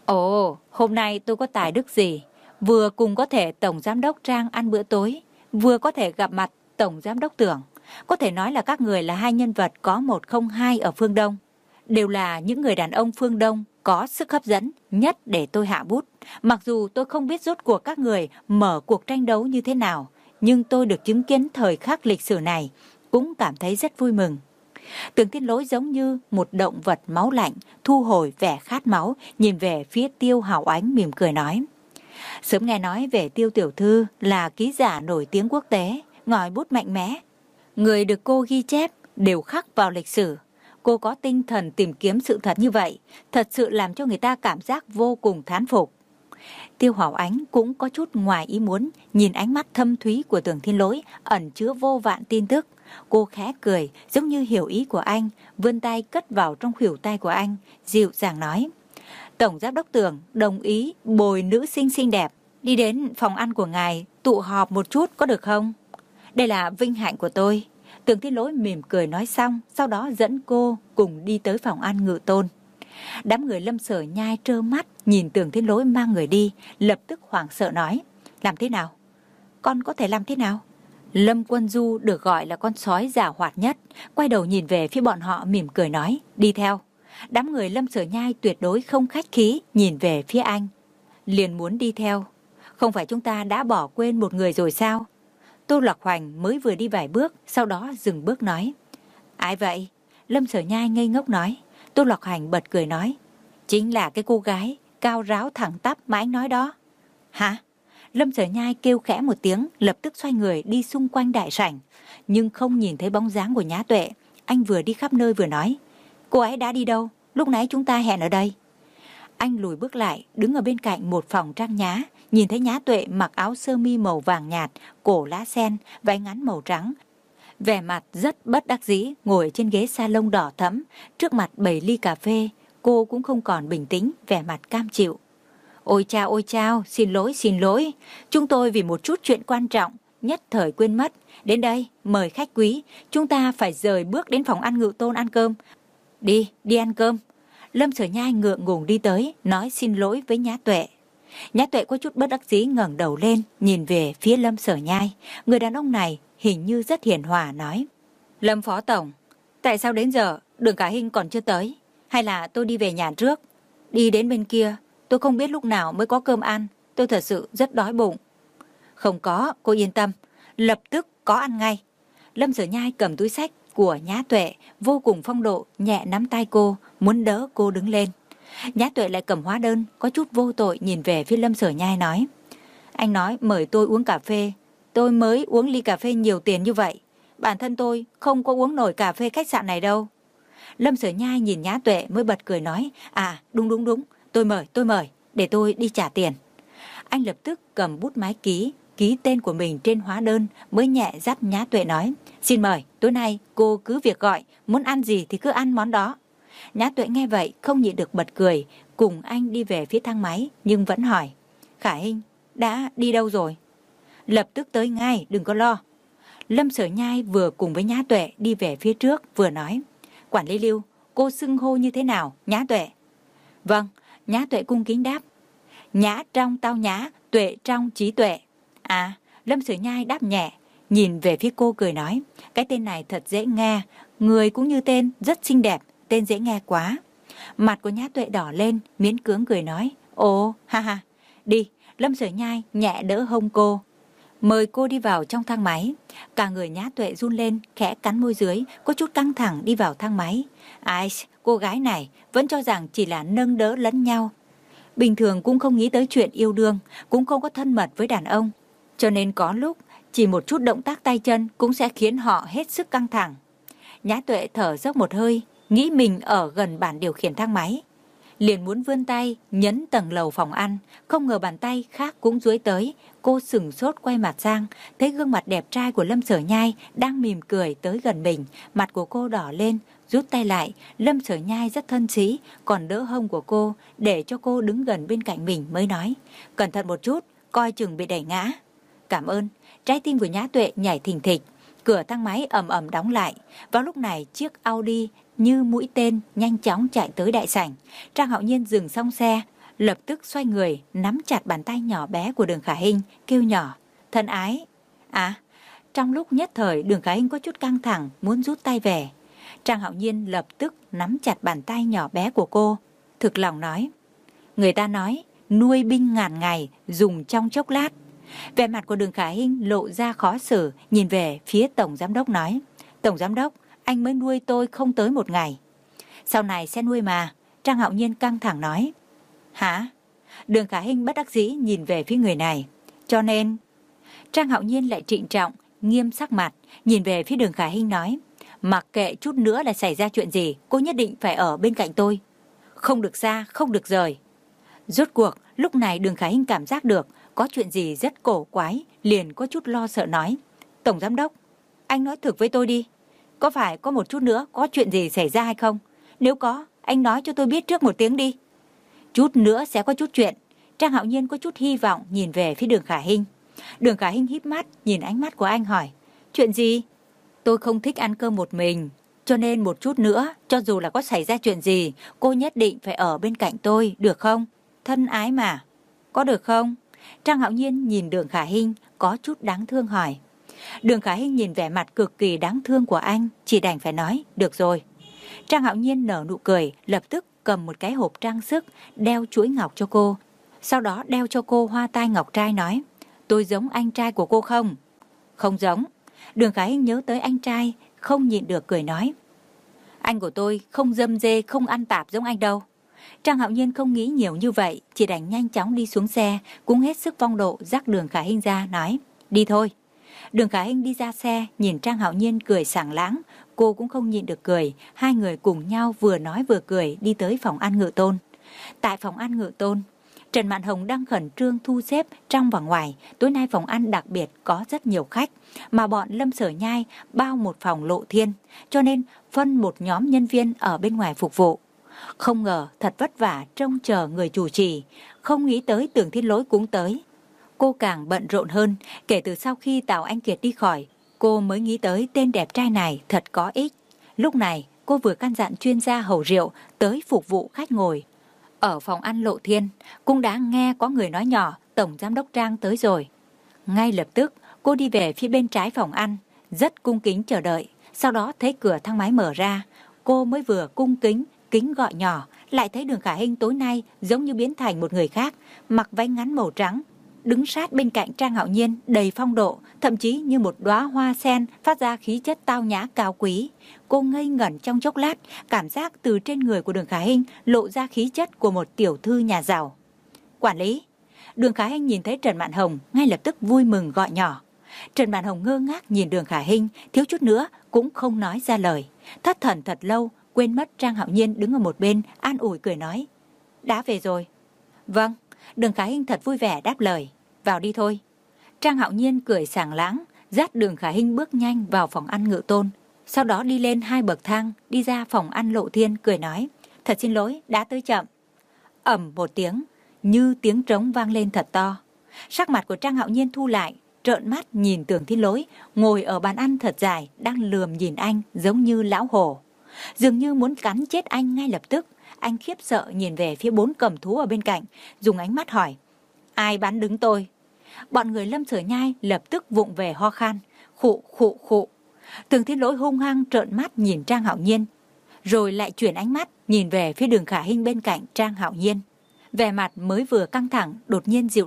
Ồ, hôm nay tôi có tài đức gì? Vừa cùng có thể Tổng Giám đốc Trang ăn bữa tối, vừa có thể gặp mặt Tổng Giám đốc Tưởng. Có thể nói là các người là hai nhân vật có một không hai ở phương Đông. Đều là những người đàn ông phương Đông có sức hấp dẫn nhất để tôi hạ bút. Mặc dù tôi không biết rốt cuộc các người mở cuộc tranh đấu như thế nào, nhưng tôi được chứng kiến thời khắc lịch sử này, cũng cảm thấy rất vui mừng. Tường Thiên Lỗi giống như một động vật máu lạnh, thu hồi vẻ khát máu, nhìn về phía Tiêu Hảo Ánh mỉm cười nói, sớm nghe nói về Tiêu tiểu thư là ký giả nổi tiếng quốc tế, ngòi bút mạnh mẽ. Người được cô ghi chép đều khắc vào lịch sử. Cô có tinh thần tìm kiếm sự thật như vậy, thật sự làm cho người ta cảm giác vô cùng thán phục. Tiêu Hảo Ánh cũng có chút ngoài ý muốn, nhìn ánh mắt thâm thúy của Tường Thiên Lỗi ẩn chứa vô vạn tin tức. Cô khẽ cười, giống như hiểu ý của anh, vươn tay cất vào trong khuỷu tay của anh, dịu dàng nói, Tổng Giám đốc Tường đồng ý bồi nữ sinh xinh đẹp đi đến phòng ăn của ngài tụ họp một chút có được không? Đây là vinh hạnh của tôi. Tường Thiên Lỗi mỉm cười nói xong, sau đó dẫn cô cùng đi tới phòng ăn Ngự Tôn. Đám người Lâm Sở Nhai trơ mắt nhìn Tường Thiên Lỗi mang người đi, lập tức hoảng sợ nói, làm thế nào? Con có thể làm thế nào? Lâm Quân Du được gọi là con sói giảo hoạt nhất, quay đầu nhìn về phía bọn họ mỉm cười nói, đi theo. Đám người Lâm Sở Nhai tuyệt đối không khách khí nhìn về phía anh, liền muốn đi theo. Không phải chúng ta đã bỏ quên một người rồi sao? Tô Lạc Hoành mới vừa đi vài bước, sau đó dừng bước nói, ai vậy? Lâm Sở Nhai ngây ngốc nói. Tô Lạc Hoành bật cười nói, chính là cái cô gái cao ráo thẳng tắp mà anh nói đó. Hả? Lâm Sở Nhai kêu khẽ một tiếng, lập tức xoay người đi xung quanh đại sảnh, nhưng không nhìn thấy bóng dáng của Nhã Tuệ. Anh vừa đi khắp nơi vừa nói, cô ấy đã đi đâu? Lúc nãy chúng ta hẹn ở đây. Anh lùi bước lại, đứng ở bên cạnh một phòng trang nhã, nhìn thấy Nhã Tuệ mặc áo sơ mi màu vàng nhạt, cổ lá sen, váy ngắn màu trắng. Vẻ mặt rất bất đắc dĩ, ngồi trên ghế salon đỏ thẫm, trước mặt bảy ly cà phê. Cô cũng không còn bình tĩnh, vẻ mặt cam chịu. Ôi chao, ôi chao, xin lỗi, xin lỗi. Chúng tôi vì một chút chuyện quan trọng, nhất thời quên mất. Đến đây, mời khách quý, chúng ta phải rời bước đến phòng ăn Ngự Tôn ăn cơm. Đi, đi ăn cơm. Lâm Sở Nhai ngượng ngùng đi tới, nói xin lỗi với Nhã Tuệ. Nhã Tuệ có chút bất đắc dĩ ngẩng đầu lên, nhìn về phía Lâm Sở Nhai. Người đàn ông này hình như rất hiền hòa nói, Lâm Phó Tổng, tại sao đến giờ Đường Cả Hinh còn chưa tới? Hay là tôi đi về nhà trước? Đi đến bên kia, tôi không biết lúc nào mới có cơm ăn, tôi thật sự rất đói bụng. Không có, cô yên tâm, lập tức có ăn ngay. Lâm Sở Nhai cầm túi xách của Nhã Tuệ, vô cùng phong độ, nhẹ nắm tay cô, muốn đỡ cô đứng lên. Nhã Tuệ lại cầm hóa đơn, có chút vô tội nhìn về phía Lâm Sở Nhai nói, anh nói mời tôi uống cà phê, tôi mới uống ly cà phê nhiều tiền như vậy, bản thân tôi không có uống nổi cà phê khách sạn này đâu. Lâm Sở Nhai nhìn Nhã Tuệ mới bật cười nói, à đúng đúng đúng, tôi mời, tôi mời, để tôi đi trả tiền. Anh lập tức cầm bút máy ký, ký tên của mình trên hóa đơn, mới nhẹ dắt Nhã Tuệ nói, xin mời, tối nay cô cứ việc gọi, muốn ăn gì thì cứ ăn món đó. Nhã Tuệ nghe vậy không nhịn được bật cười, cùng anh đi về phía thang máy, nhưng vẫn hỏi, Khả Hinh đã đi đâu rồi? Lập tức tới ngay, đừng có lo. Lâm Sở Nhai vừa cùng với Nhã Tuệ đi về phía trước, vừa nói, quản lý Lưu, cô xưng hô như thế nào, Nhã Tuệ? Vâng, Nhã Tuệ cung kính đáp, Nhã trong tao nhã, Tuệ trong trí tuệ. À, Lâm Sở Nhai đáp nhẹ, nhìn về phía cô cười nói, cái tên này thật dễ nghe, người cũng như tên, rất xinh đẹp, tên dễ nghe quá. Mặt của Nhã Tuệ đỏ lên, miễn cưỡng cười nói, ồ, ha ha, đi. Lâm Sở Nhai nhẹ đỡ hông cô. mời cô đi vào trong thang máy. Cả người Nhã Tuệ run lên, khẽ cắn môi dưới, có chút căng thẳng đi vào thang máy. Ai, cô gái này vẫn cho rằng chỉ là nâng đỡ lẫn nhau. Bình thường cũng không nghĩ tới chuyện yêu đương, cũng không có thân mật với đàn ông. Cho nên có lúc, chỉ một chút động tác tay chân cũng sẽ khiến họ hết sức căng thẳng. Nhã Tuệ thở dốc một hơi, nghĩ mình ở gần bàn điều khiển thang máy. Liền muốn vươn tay, nhấn tầng lầu phòng ăn, không ngờ bàn tay khác cũng duỗi tới. Cô sửng sốt quay mặt sang, thấy gương mặt đẹp trai của Lâm Sở Nhai đang mỉm cười tới gần mình. Mặt của cô đỏ lên, rút tay lại. Lâm Sở Nhai rất thân sĩ, còn đỡ hông của cô, để cho cô đứng gần bên cạnh mình mới nói. Cẩn thận một chút, coi chừng bị đẩy ngã. Cảm ơn. Trái tim của Nhã Tuệ nhảy thình thịch. Cửa thang máy ầm ầm đóng lại. Vào lúc này chiếc Audi như mũi tên nhanh chóng chạy tới đại sảnh. Trang Hạo Nhiên dừng xong xe, lập tức xoay người, nắm chặt bàn tay nhỏ bé của Đường Khả Hinh, kêu nhỏ, thân ái. À, trong lúc nhất thời Đường Khả Hinh có chút căng thẳng, muốn rút tay về. Trang Hạo Nhiên lập tức nắm chặt bàn tay nhỏ bé của cô, thực lòng nói, người ta nói, nuôi binh ngàn ngày, dùng trong chốc lát. Vẻ mặt của Đường Khả Hinh lộ ra khó xử, nhìn về phía Tổng Giám Đốc nói, Tổng Giám Đốc, anh mới nuôi tôi không tới một ngày. Sau này sẽ nuôi mà. Trang Hạo Nhiên căng thẳng nói. Hả? Đường Khả Hinh bất đắc dĩ nhìn về phía người này. Cho nên... Trang Hạo Nhiên lại trịnh trọng, nghiêm sắc mặt, nhìn về phía Đường Khả Hinh nói. Mặc kệ chút nữa là xảy ra chuyện gì, cô nhất định phải ở bên cạnh tôi. Không được xa, không được rời. Rốt cuộc, lúc này Đường Khả Hinh cảm giác được có chuyện gì rất cổ quái, liền có chút lo sợ nói. Tổng Giám Đốc, anh nói thực với tôi đi. Có phải có một chút nữa có chuyện gì xảy ra hay không? Nếu có, anh nói cho tôi biết trước một tiếng đi. Chút nữa sẽ có chút chuyện. Trang Hạo Nhiên có chút hy vọng nhìn về phía Đường Khả Hinh. Đường Khả Hinh híp mắt, nhìn ánh mắt của anh hỏi. Chuyện gì? Tôi không thích ăn cơm một mình. Cho nên một chút nữa, cho dù là có xảy ra chuyện gì, cô nhất định phải ở bên cạnh tôi, được không? Thân ái mà. Có được không? Trang Hạo Nhiên nhìn Đường Khả Hinh, có chút đáng thương hỏi. Đường Khả Hinh nhìn vẻ mặt cực kỳ đáng thương của anh, chỉ đành phải nói, được rồi. Trang Hạo Nhiên nở nụ cười, lập tức cầm một cái hộp trang sức, đeo chuỗi ngọc cho cô. Sau đó đeo cho cô hoa tai ngọc trai nói, tôi giống anh trai của cô không? Không giống. Đường Khả Hinh nhớ tới anh trai, không nhịn được cười nói. Anh của tôi không dâm dê, không ăn tạp giống anh đâu. Trang Hạo Nhiên không nghĩ nhiều như vậy, chỉ đành nhanh chóng đi xuống xe, cũng hết sức phong độ dắt Đường Khả Hinh ra, nói, đi thôi. Đường Khả Hinh đi ra xe, nhìn Trang Hạo Nhiên cười sảng láng, cô cũng không nhịn được cười, hai người cùng nhau vừa nói vừa cười đi tới phòng ăn Ngự Tôn. Tại phòng ăn Ngự Tôn, Trần Mạn Hồng đang khẩn trương thu xếp trong và ngoài, tối nay phòng ăn đặc biệt có rất nhiều khách, mà bọn Lâm Sở Nhai bao một phòng Lộ Thiên, cho nên phân một nhóm nhân viên ở bên ngoài phục vụ. Không ngờ thật vất vả trông chờ người chủ trì, không nghĩ tới Tưởng Thiên Lỗi cũng tới. Cô càng bận rộn hơn, kể từ sau khi Tào Anh Kiệt đi khỏi, cô mới nghĩ tới tên đẹp trai này thật có ích. Lúc này, cô vừa căn dặn chuyên gia hầu rượu tới phục vụ khách ngồi. Ở phòng ăn Lộ Thiên, cũng đã nghe có người nói nhỏ, Tổng Giám Đốc Trang tới rồi. Ngay lập tức, cô đi về phía bên trái phòng ăn, rất cung kính chờ đợi. Sau đó thấy cửa thang máy mở ra, cô mới vừa cung kính, kính gọi nhỏ, lại thấy Đường Khả Hinh tối nay giống như biến thành một người khác, mặc váy ngắn màu trắng, đứng sát bên cạnh Trang Hạo Nhiên đầy phong độ, thậm chí như một đóa hoa sen phát ra khí chất tao nhã cao quý. Cô ngây ngẩn trong chốc lát, cảm giác từ trên người của Đường Khả Hinh lộ ra khí chất của một tiểu thư nhà giàu. Quản lý. Đường Khả Hinh nhìn thấy Trần Mạn Hồng, ngay lập tức vui mừng gọi nhỏ. Trần Mạn Hồng ngơ ngác nhìn Đường Khả Hinh, thiếu chút nữa cũng không nói ra lời. Thất thần thật lâu, quên mất Trang Hạo Nhiên đứng ở một bên, an ủi cười nói. Đã về rồi. Vâng. Đường Khả Hinh thật vui vẻ đáp lời. Vào đi thôi. Trang Hạo Nhiên cười sảng láng, dắt Đường Khả Hinh bước nhanh vào phòng ăn Ngự Tôn. Sau đó đi lên hai bậc thang, đi ra phòng ăn Lộ Thiên, cười nói. Thật xin lỗi, đã tới chậm. Ầm một tiếng, như tiếng trống vang lên thật to. Sắc mặt của Trang Hạo Nhiên thu lại, trợn mắt nhìn Tưởng Thiên Lỗi, ngồi ở bàn ăn thật dài, đang lườm nhìn anh giống như lão hổ. Dường như muốn cắn chết anh ngay lập tức. Anh khiếp sợ nhìn về phía bốn cầm thú ở bên cạnh, dùng ánh mắt hỏi. Ai bắn đứng tôi? Bọn người Lâm Sở Nhai lập tức vụng về ho khan. Khụ khụ khụ. Tưởng Thiên Lỗi hung hăng trợn mắt nhìn Trang Hạo Nhiên, rồi lại chuyển ánh mắt nhìn về phía Đường Khả Hinh bên cạnh Trang Hạo Nhiên. Vẻ mặt mới vừa căng thẳng đột nhiên dịu lại.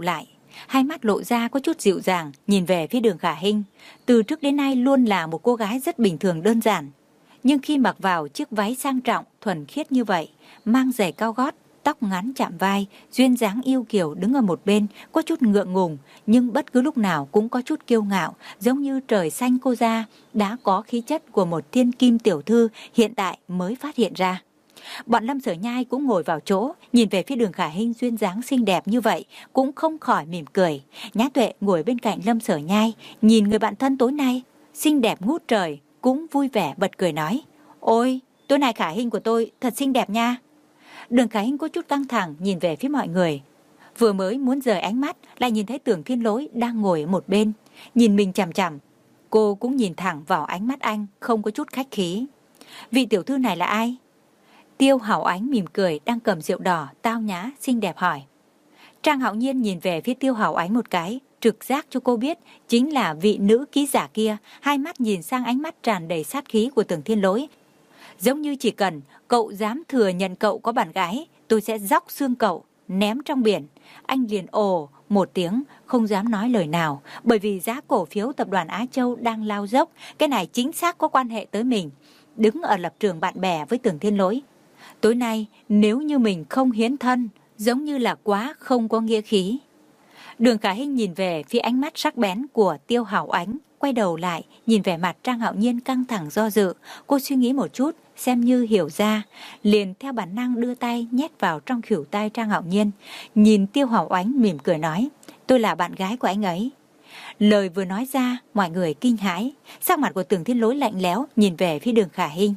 hai mắt lộ ra có chút dịu dàng, nhìn về phía Đường Khả Hinh. Từ trước đến nay luôn là một cô gái rất bình thường đơn giản. Nhưng khi mặc vào chiếc váy sang trọng, thuần khiết như vậy, mang giày cao gót, tóc ngắn chạm vai, duyên dáng yêu kiều đứng ở một bên, có chút ngượng ngùng, nhưng bất cứ lúc nào cũng có chút kiêu ngạo, giống như trời xanh cô ra, đã có khí chất của một thiên kim tiểu thư hiện tại mới phát hiện ra. Bọn Lâm Sở Nhai cũng ngồi vào chỗ, nhìn về phía Đường Khả Hinh duyên dáng xinh đẹp như vậy, cũng không khỏi mỉm cười. Nhã Tuệ ngồi bên cạnh Lâm Sở Nhai, nhìn người bạn thân tối nay, xinh đẹp ngút trời, cũng vui vẻ bật cười nói: Ôi, tối nay Khả Hinh của tôi thật xinh đẹp nha. Đường Khả Hinh có chút căng thẳng nhìn về phía mọi người. Vừa mới muốn rời ánh mắt, lại nhìn thấy Tưởng Thiên Lỗi đang ngồi ở một bên, nhìn mình chằm chằm. Cô cũng nhìn thẳng vào ánh mắt anh, không có chút khách khí. Vị tiểu thư này là ai? Tiêu Hảo Ánh mỉm cười, đang cầm rượu đỏ, tao nhã, xinh đẹp hỏi. Trang Hạo Nhiên nhìn về phía Tiêu Hảo Ánh một cái, trực giác cho cô biết chính là vị nữ ký giả kia, hai mắt nhìn sang ánh mắt tràn đầy sát khí của Tưởng Thiên Lỗi. Giống như chỉ cần cậu dám thừa nhận cậu có bạn gái, tôi sẽ róc xương cậu, ném trong biển. Anh liền ồ một tiếng, không dám nói lời nào, bởi vì giá cổ phiếu tập đoàn Á Châu đang lao dốc, cái này chính xác có quan hệ tới mình. Đứng ở lập trường bạn bè với Tưởng Thiên Lỗi, tối nay nếu như mình không hiến thân, giống như là quá không có nghĩa khí. Đường Khả Hinh nhìn về phía ánh mắt sắc bén của Tiêu Hảo Ánh, quay đầu lại, nhìn vẻ mặt Trang Hạo Nhiên căng thẳng do dự. Cô suy nghĩ một chút, xem như hiểu ra, liền theo bản năng đưa tay nhét vào trong khuỷu tay Trang Hạo Nhiên. Nhìn Tiêu Hảo Ánh mỉm cười nói: Tôi là bạn gái của anh ấy. Lời vừa nói ra, mọi người kinh hãi. Sắc mặt của Tưởng Thiên Lỗi lạnh lẽo, nhìn về phía Đường Khả Hinh.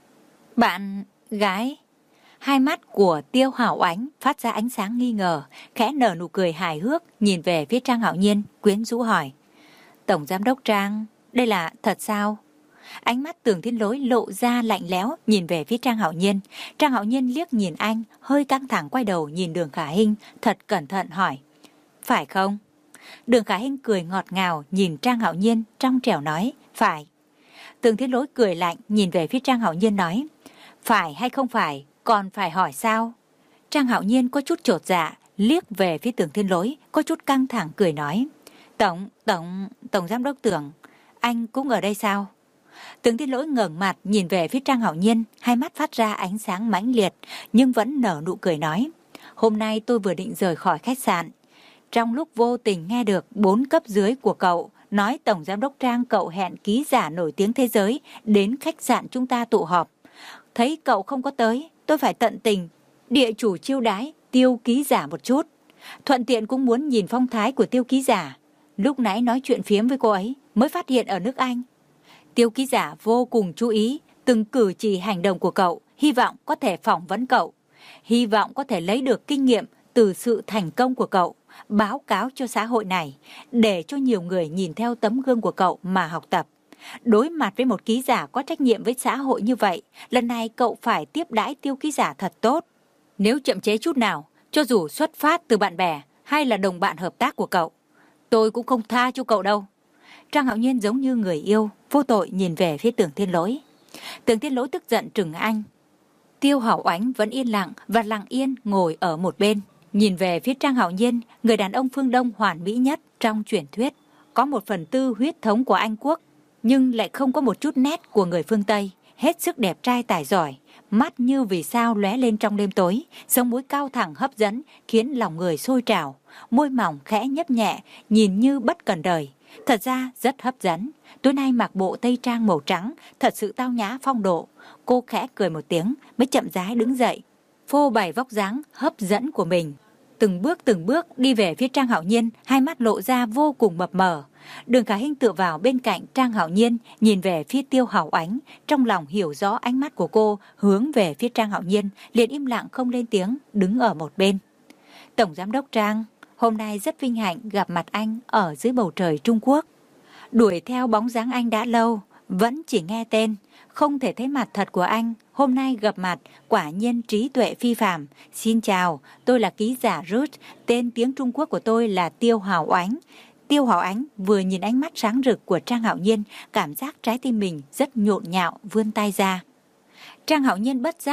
Bạn gái? Hai mắt của Tiêu Hảo Ánh phát ra ánh sáng nghi ngờ, khẽ nở nụ cười hài hước, nhìn về phía Trang Hạo Nhiên, quyến rũ hỏi: Tổng giám đốc Trang, đây là thật sao? Ánh mắt Tưởng Thiên Lỗi lộ ra lạnh lẽo, nhìn về phía Trang Hạo Nhiên. Trang Hạo Nhiên liếc nhìn anh, hơi căng thẳng quay đầu nhìn Đường Khả Hinh, thật cẩn thận hỏi: Phải không? Đường Khả Hinh cười ngọt ngào, nhìn Trang Hạo Nhiên, trong trẻo nói: Phải. Tưởng Thiên Lỗi cười lạnh, nhìn về phía Trang Hạo Nhiên nói: Phải hay không phải, còn phải hỏi sao? Trang Hạo Nhiên có chút chột dạ, liếc về phía Tưởng Thiên Lỗi, có chút căng thẳng cười nói: Tổng, tổng, tổng giám đốc Tưởng, anh cũng ở đây sao? Tưởng Thiên Lỗi ngẩng mặt nhìn về phía Trang Hạo Nhiên, hai mắt phát ra ánh sáng mãnh liệt, nhưng vẫn nở nụ cười nói: Hôm nay tôi vừa định rời khỏi khách sạn, trong lúc vô tình nghe được bốn cấp dưới của cậu nói tổng giám đốc Trang cậu hẹn ký giả nổi tiếng thế giới đến khách sạn chúng ta tụ họp. Thấy cậu không có tới, tôi phải tận tình địa chủ chiêu đái Tiêu ký giả một chút. Thuận tiện cũng muốn nhìn phong thái của Tiêu ký giả. Lúc nãy nói chuyện phiếm với cô ấy mới phát hiện ở nước Anh, Tiêu ký giả vô cùng chú ý từng cử chỉ hành động của cậu, hy vọng có thể phỏng vấn cậu, hy vọng có thể lấy được kinh nghiệm từ sự thành công của cậu, báo cáo cho xã hội này, để cho nhiều người nhìn theo tấm gương của cậu mà học tập. Đối mặt với một ký giả có trách nhiệm với xã hội như vậy, lần này cậu phải tiếp đãi Tiêu ký giả thật tốt. Nếu chậm chế chút nào, cho dù xuất phát từ bạn bè hay là đồng bạn hợp tác của cậu, tôi cũng không tha cho cậu đâu. Trang Hạo Nhiên giống như người yêu, vô tội nhìn về phía Tưởng Thiên Lỗi. Tưởng Thiên Lỗi tức giận trừng anh. Tiêu Hảo Ánh vẫn yên lặng và lặng yên ngồi ở một bên, nhìn về phía Trang Hạo Nhiên, người đàn ông phương Đông hoàn mỹ nhất trong truyền thuyết, có một phần tư huyết thống của Anh Quốc, nhưng lại không có một chút nét của người phương Tây, hết sức đẹp trai tài giỏi, mắt như vì sao lóe lên trong đêm tối, sống mũi cao thẳng hấp dẫn, khiến lòng người sôi trào, môi mỏng khẽ nhấp nhẹ, nhìn như bất cần đời, thật ra rất hấp dẫn. Tối nay mặc bộ tây trang màu trắng, thật sự tao nhã phong độ. Cô khẽ cười một tiếng, mới chậm rãi đứng dậy, phô bày vóc dáng hấp dẫn của mình, từng bước từng bước đi về phía Trang Hạo Nhiên, hai mắt lộ ra vô cùng mập mờ. Đường Khả Hinh tựa vào bên cạnh Trang Hạo Nhiên, nhìn về phía Tiêu Hảo Ánh, trong lòng hiểu rõ ánh mắt của cô hướng về phía Trang Hạo Nhiên, liền im lặng không lên tiếng, đứng ở một bên. Tổng giám đốc Trang, hôm nay rất vinh hạnh gặp mặt anh ở dưới bầu trời Trung Quốc. Đuổi theo bóng dáng anh đã lâu, vẫn chỉ nghe tên, không thể thấy mặt thật của anh. Hôm nay gặp mặt, quả nhiên trí tuệ phi phàm. Xin chào, tôi là ký giả Ruth, tên tiếng Trung Quốc của tôi là Tiêu Hảo Ánh. Tiêu Hảo Ánh vừa nhìn ánh mắt sáng rực của Trang Hạo Nhiên, cảm giác trái tim mình rất nhộn nhạo, vươn tay ra. Trang Hạo Nhiên bất giác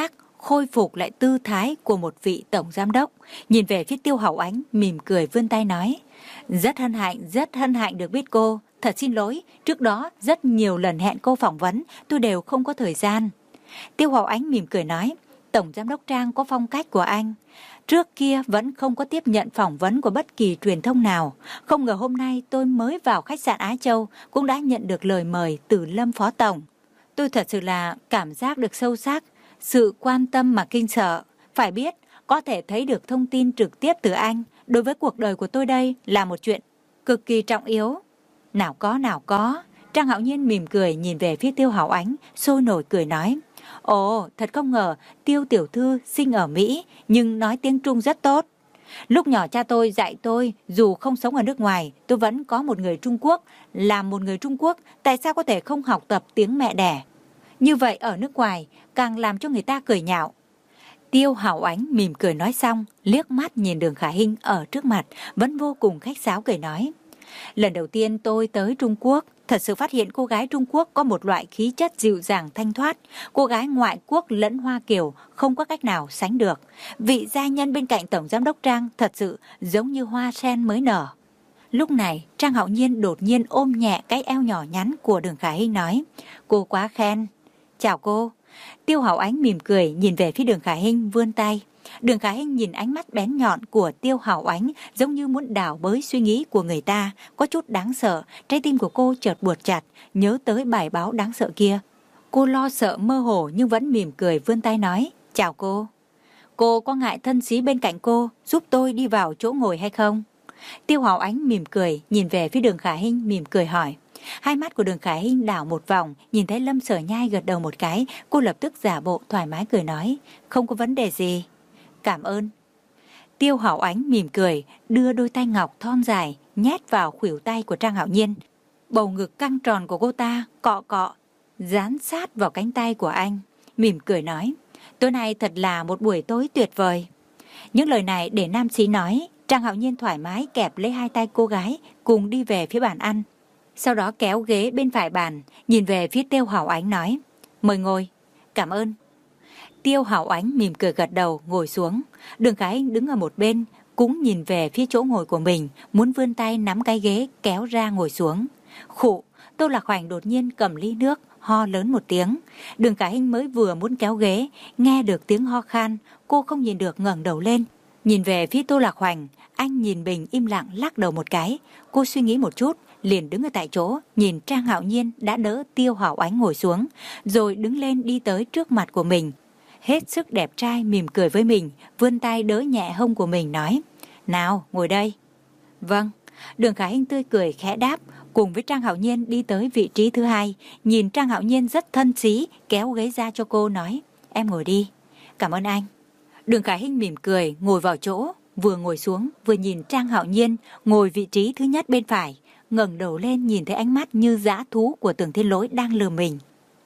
khôi phục lại tư thái của một vị tổng giám đốc, nhìn về phía Tiêu Hảo Ánh, mỉm cười vươn tay nói: Rất hân hạnh, rất hân hạnh được biết cô. Thật xin lỗi, trước đó rất nhiều lần hẹn cô phỏng vấn, tôi đều không có thời gian. Tiêu Hảo Ánh mỉm cười nói: Tổng giám đốc Trang có phong cách của anh. Trước kia vẫn không có tiếp nhận phỏng vấn của bất kỳ truyền thông nào. Không ngờ hôm nay tôi mới vào khách sạn Á Châu cũng đã nhận được lời mời từ Lâm Phó Tổng. Tôi thật sự là cảm giác được sâu sắc, sự quan tâm mà kinh sợ. Phải biết, có thể thấy được thông tin trực tiếp từ anh, đối với cuộc đời của tôi đây là một chuyện cực kỳ trọng yếu. Nào có, nào có. Trang Hạo Nhiên mỉm cười nhìn về phía Tiêu Hảo Ánh, sôi nổi cười nói: Ồ, thật không ngờ Tiêu tiểu thư sinh ở Mỹ nhưng nói tiếng Trung rất tốt. Lúc nhỏ cha tôi dạy tôi, dù không sống ở nước ngoài, tôi vẫn có một người Trung Quốc. Làm một người Trung Quốc, tại sao có thể không học tập tiếng mẹ đẻ? Như vậy ở nước ngoài càng làm cho người ta cười nhạo. Tiêu Hảo Ánh mỉm cười nói xong, liếc mắt nhìn Đường Khả Hinh ở trước mặt, vẫn vô cùng khách sáo cười nói: Lần đầu tiên tôi tới Trung Quốc, thật sự phát hiện cô gái Trung Quốc có một loại khí chất dịu dàng thanh thoát. Cô gái ngoại quốc lẫn Hoa Kiều không có cách nào sánh được. Vị gia nhân bên cạnh Tổng Giám đốc Trang thật sự giống như hoa sen mới nở. Lúc này, Trang Hạo Nhiên đột nhiên ôm nhẹ cái eo nhỏ nhắn của Đường Khả Hinh nói: Cô quá khen. Chào cô. Tiêu Hảo Ánh mỉm cười nhìn về phía Đường Khả Hinh vươn tay. Đường Khả Hinh nhìn ánh mắt bén nhọn của Tiêu Hảo Ánh giống như muốn đào bới suy nghĩ của người ta, có chút đáng sợ. Trái tim của cô chợt buột chặt, nhớ tới bài báo đáng sợ kia. Cô lo sợ mơ hồ nhưng vẫn mỉm cười vươn tay nói: Chào cô. Cô có ngại thân sĩ bên cạnh cô giúp tôi đi vào chỗ ngồi hay không? Tiêu Hảo Ánh mỉm cười nhìn về phía Đường Khả Hinh mỉm cười hỏi. Hai mắt của Đường Khả Hinh đảo một vòng, nhìn thấy Lâm Sở Nhai gật đầu một cái, cô lập tức giả bộ thoải mái cười nói: Không có vấn đề gì. Cảm ơn. Tiêu Hảo Ánh mỉm cười, đưa đôi tay ngọc thon dài nhét vào khuỷu tay của Trang Hạo Nhiên. Bầu ngực căng tròn của cô ta cọ cọ, dán sát vào cánh tay của anh, mỉm cười nói: Tối nay thật là một buổi tối tuyệt vời. Những lời này để nam sĩ nói. Trang Hạo Nhiên thoải mái kẹp lấy hai tay cô gái, cùng đi về phía bàn ăn. Sau đó kéo ghế bên phải bàn, nhìn về phía Tiêu Hảo Ánh nói: Mời ngồi. Cảm ơn. Tiêu Hảo Ánh mỉm cười gật đầu ngồi xuống. Đường Khả Hinh đứng ở một bên, cũng nhìn về phía chỗ ngồi của mình, muốn vươn tay nắm cái ghế kéo ra ngồi xuống. Khụ, Tô Lạc Hoành đột nhiên cầm ly nước, ho lớn một tiếng. Đường Khả Hinh mới vừa muốn kéo ghế, nghe được tiếng ho khan, cô không nhìn được ngẩng đầu lên, nhìn về phía Tô Lạc Hoành. Anh nhìn Bình im lặng lắc đầu một cái. Cô suy nghĩ một chút, liền đứng ở tại chỗ, nhìn Trang Hạo Nhiên đã đỡ Tiêu Hảo Ánh ngồi xuống, rồi đứng lên đi tới trước mặt của mình. Hết sức đẹp trai mỉm cười với mình, vươn tay đỡ nhẹ hông của mình nói: Nào, ngồi đây. Vâng. Đường Khả Hinh tươi cười khẽ đáp, cùng với Trang Hạo Nhiên đi tới vị trí thứ hai, nhìn Trang Hạo Nhiên rất thân sĩ, kéo ghế ra cho cô nói: Em ngồi đi. Cảm ơn anh. Đường Khả Hinh mỉm cười, ngồi vào chỗ, vừa ngồi xuống, vừa nhìn Trang Hạo Nhiên ngồi vị trí thứ nhất bên phải, ngẩng đầu lên nhìn thấy ánh mắt như dã thú của Tưởng Thiên Lỗi đang lườm mình.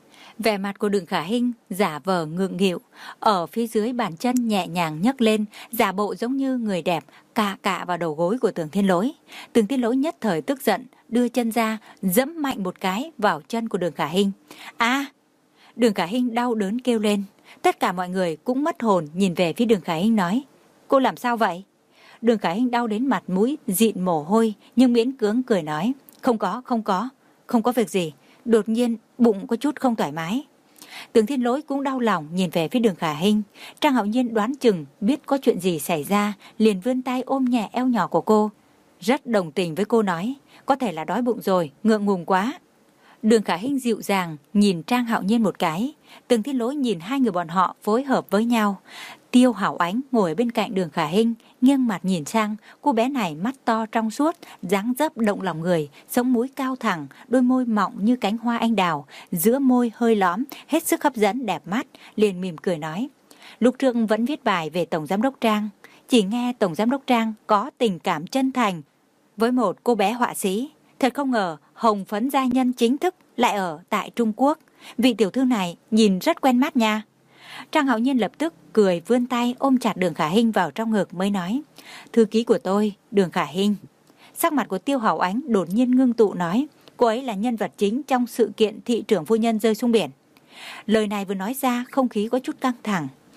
Vẻ mặt của Đường Khả Hinh giả vờ ngượng nghịu, ở phía dưới bàn chân nhẹ nhàng nhấc lên, giả bộ giống như người đẹp cạ cạ vào đầu gối của Tưởng Thiên Lỗi. Tưởng Thiên Lỗi nhất thời tức giận, đưa chân ra, giẫm mạnh một cái vào chân của Đường Khả Hinh. A! Đường Khả Hinh đau đớn kêu lên. Tất cả mọi người cũng mất hồn nhìn về phía Đường Khả Hinh nói: Cô làm sao vậy? Đường Khả Hinh đau đến mặt mũi dịn mồ hôi, nhưng miễn cưỡng cười nói: Không có, không có, không có việc gì. Đột nhiên bụng có chút không thoải mái. Tưởng Thiên Lỗi cũng đau lòng nhìn về phía Đường Khả Hinh. Trang Hạo Nhiên đoán chừng biết có chuyện gì xảy ra, liền vươn tay ôm nhẹ eo nhỏ của cô, rất đồng tình với cô nói: Có thể là đói bụng rồi, ngượng ngùng quá. Đường Khả Hinh dịu dàng nhìn Trang Hạo Nhiên một cái. Tưởng Thiên Lỗi nhìn hai người bọn họ phối hợp với nhau. Tiêu Hảo Ánh ngồi bên cạnh Đường Khả Hinh, nghiêng mặt nhìn sang. Cô bé này mắt to trong suốt, dáng dấp động lòng người, sống mũi cao thẳng, đôi môi mọng như cánh hoa anh đào, giữa môi hơi lõm, hết sức hấp dẫn đẹp mắt, liền mỉm cười nói: Lúc trước vẫn viết bài về Tổng Giám đốc Trang, chỉ nghe Tổng Giám đốc Trang có tình cảm chân thành với một cô bé họa sĩ. Thật không ngờ hồng phấn gia nhân chính thức lại ở tại Trung Quốc. Vị tiểu thư này nhìn rất quen mắt nha. Trang Hạo Nhiên lập tức cười vươn tay ôm chặt Đường Khả Hinh vào trong ngực mới nói: Thư ký của tôi, Đường Khả Hinh. Sắc mặt của Tiêu Hảo Ánh đột nhiên ngưng tụ nói: Cô ấy là nhân vật chính trong sự kiện thị trưởng phu nhân rơi xuống biển. Lời này vừa nói ra, không khí có chút căng thẳng.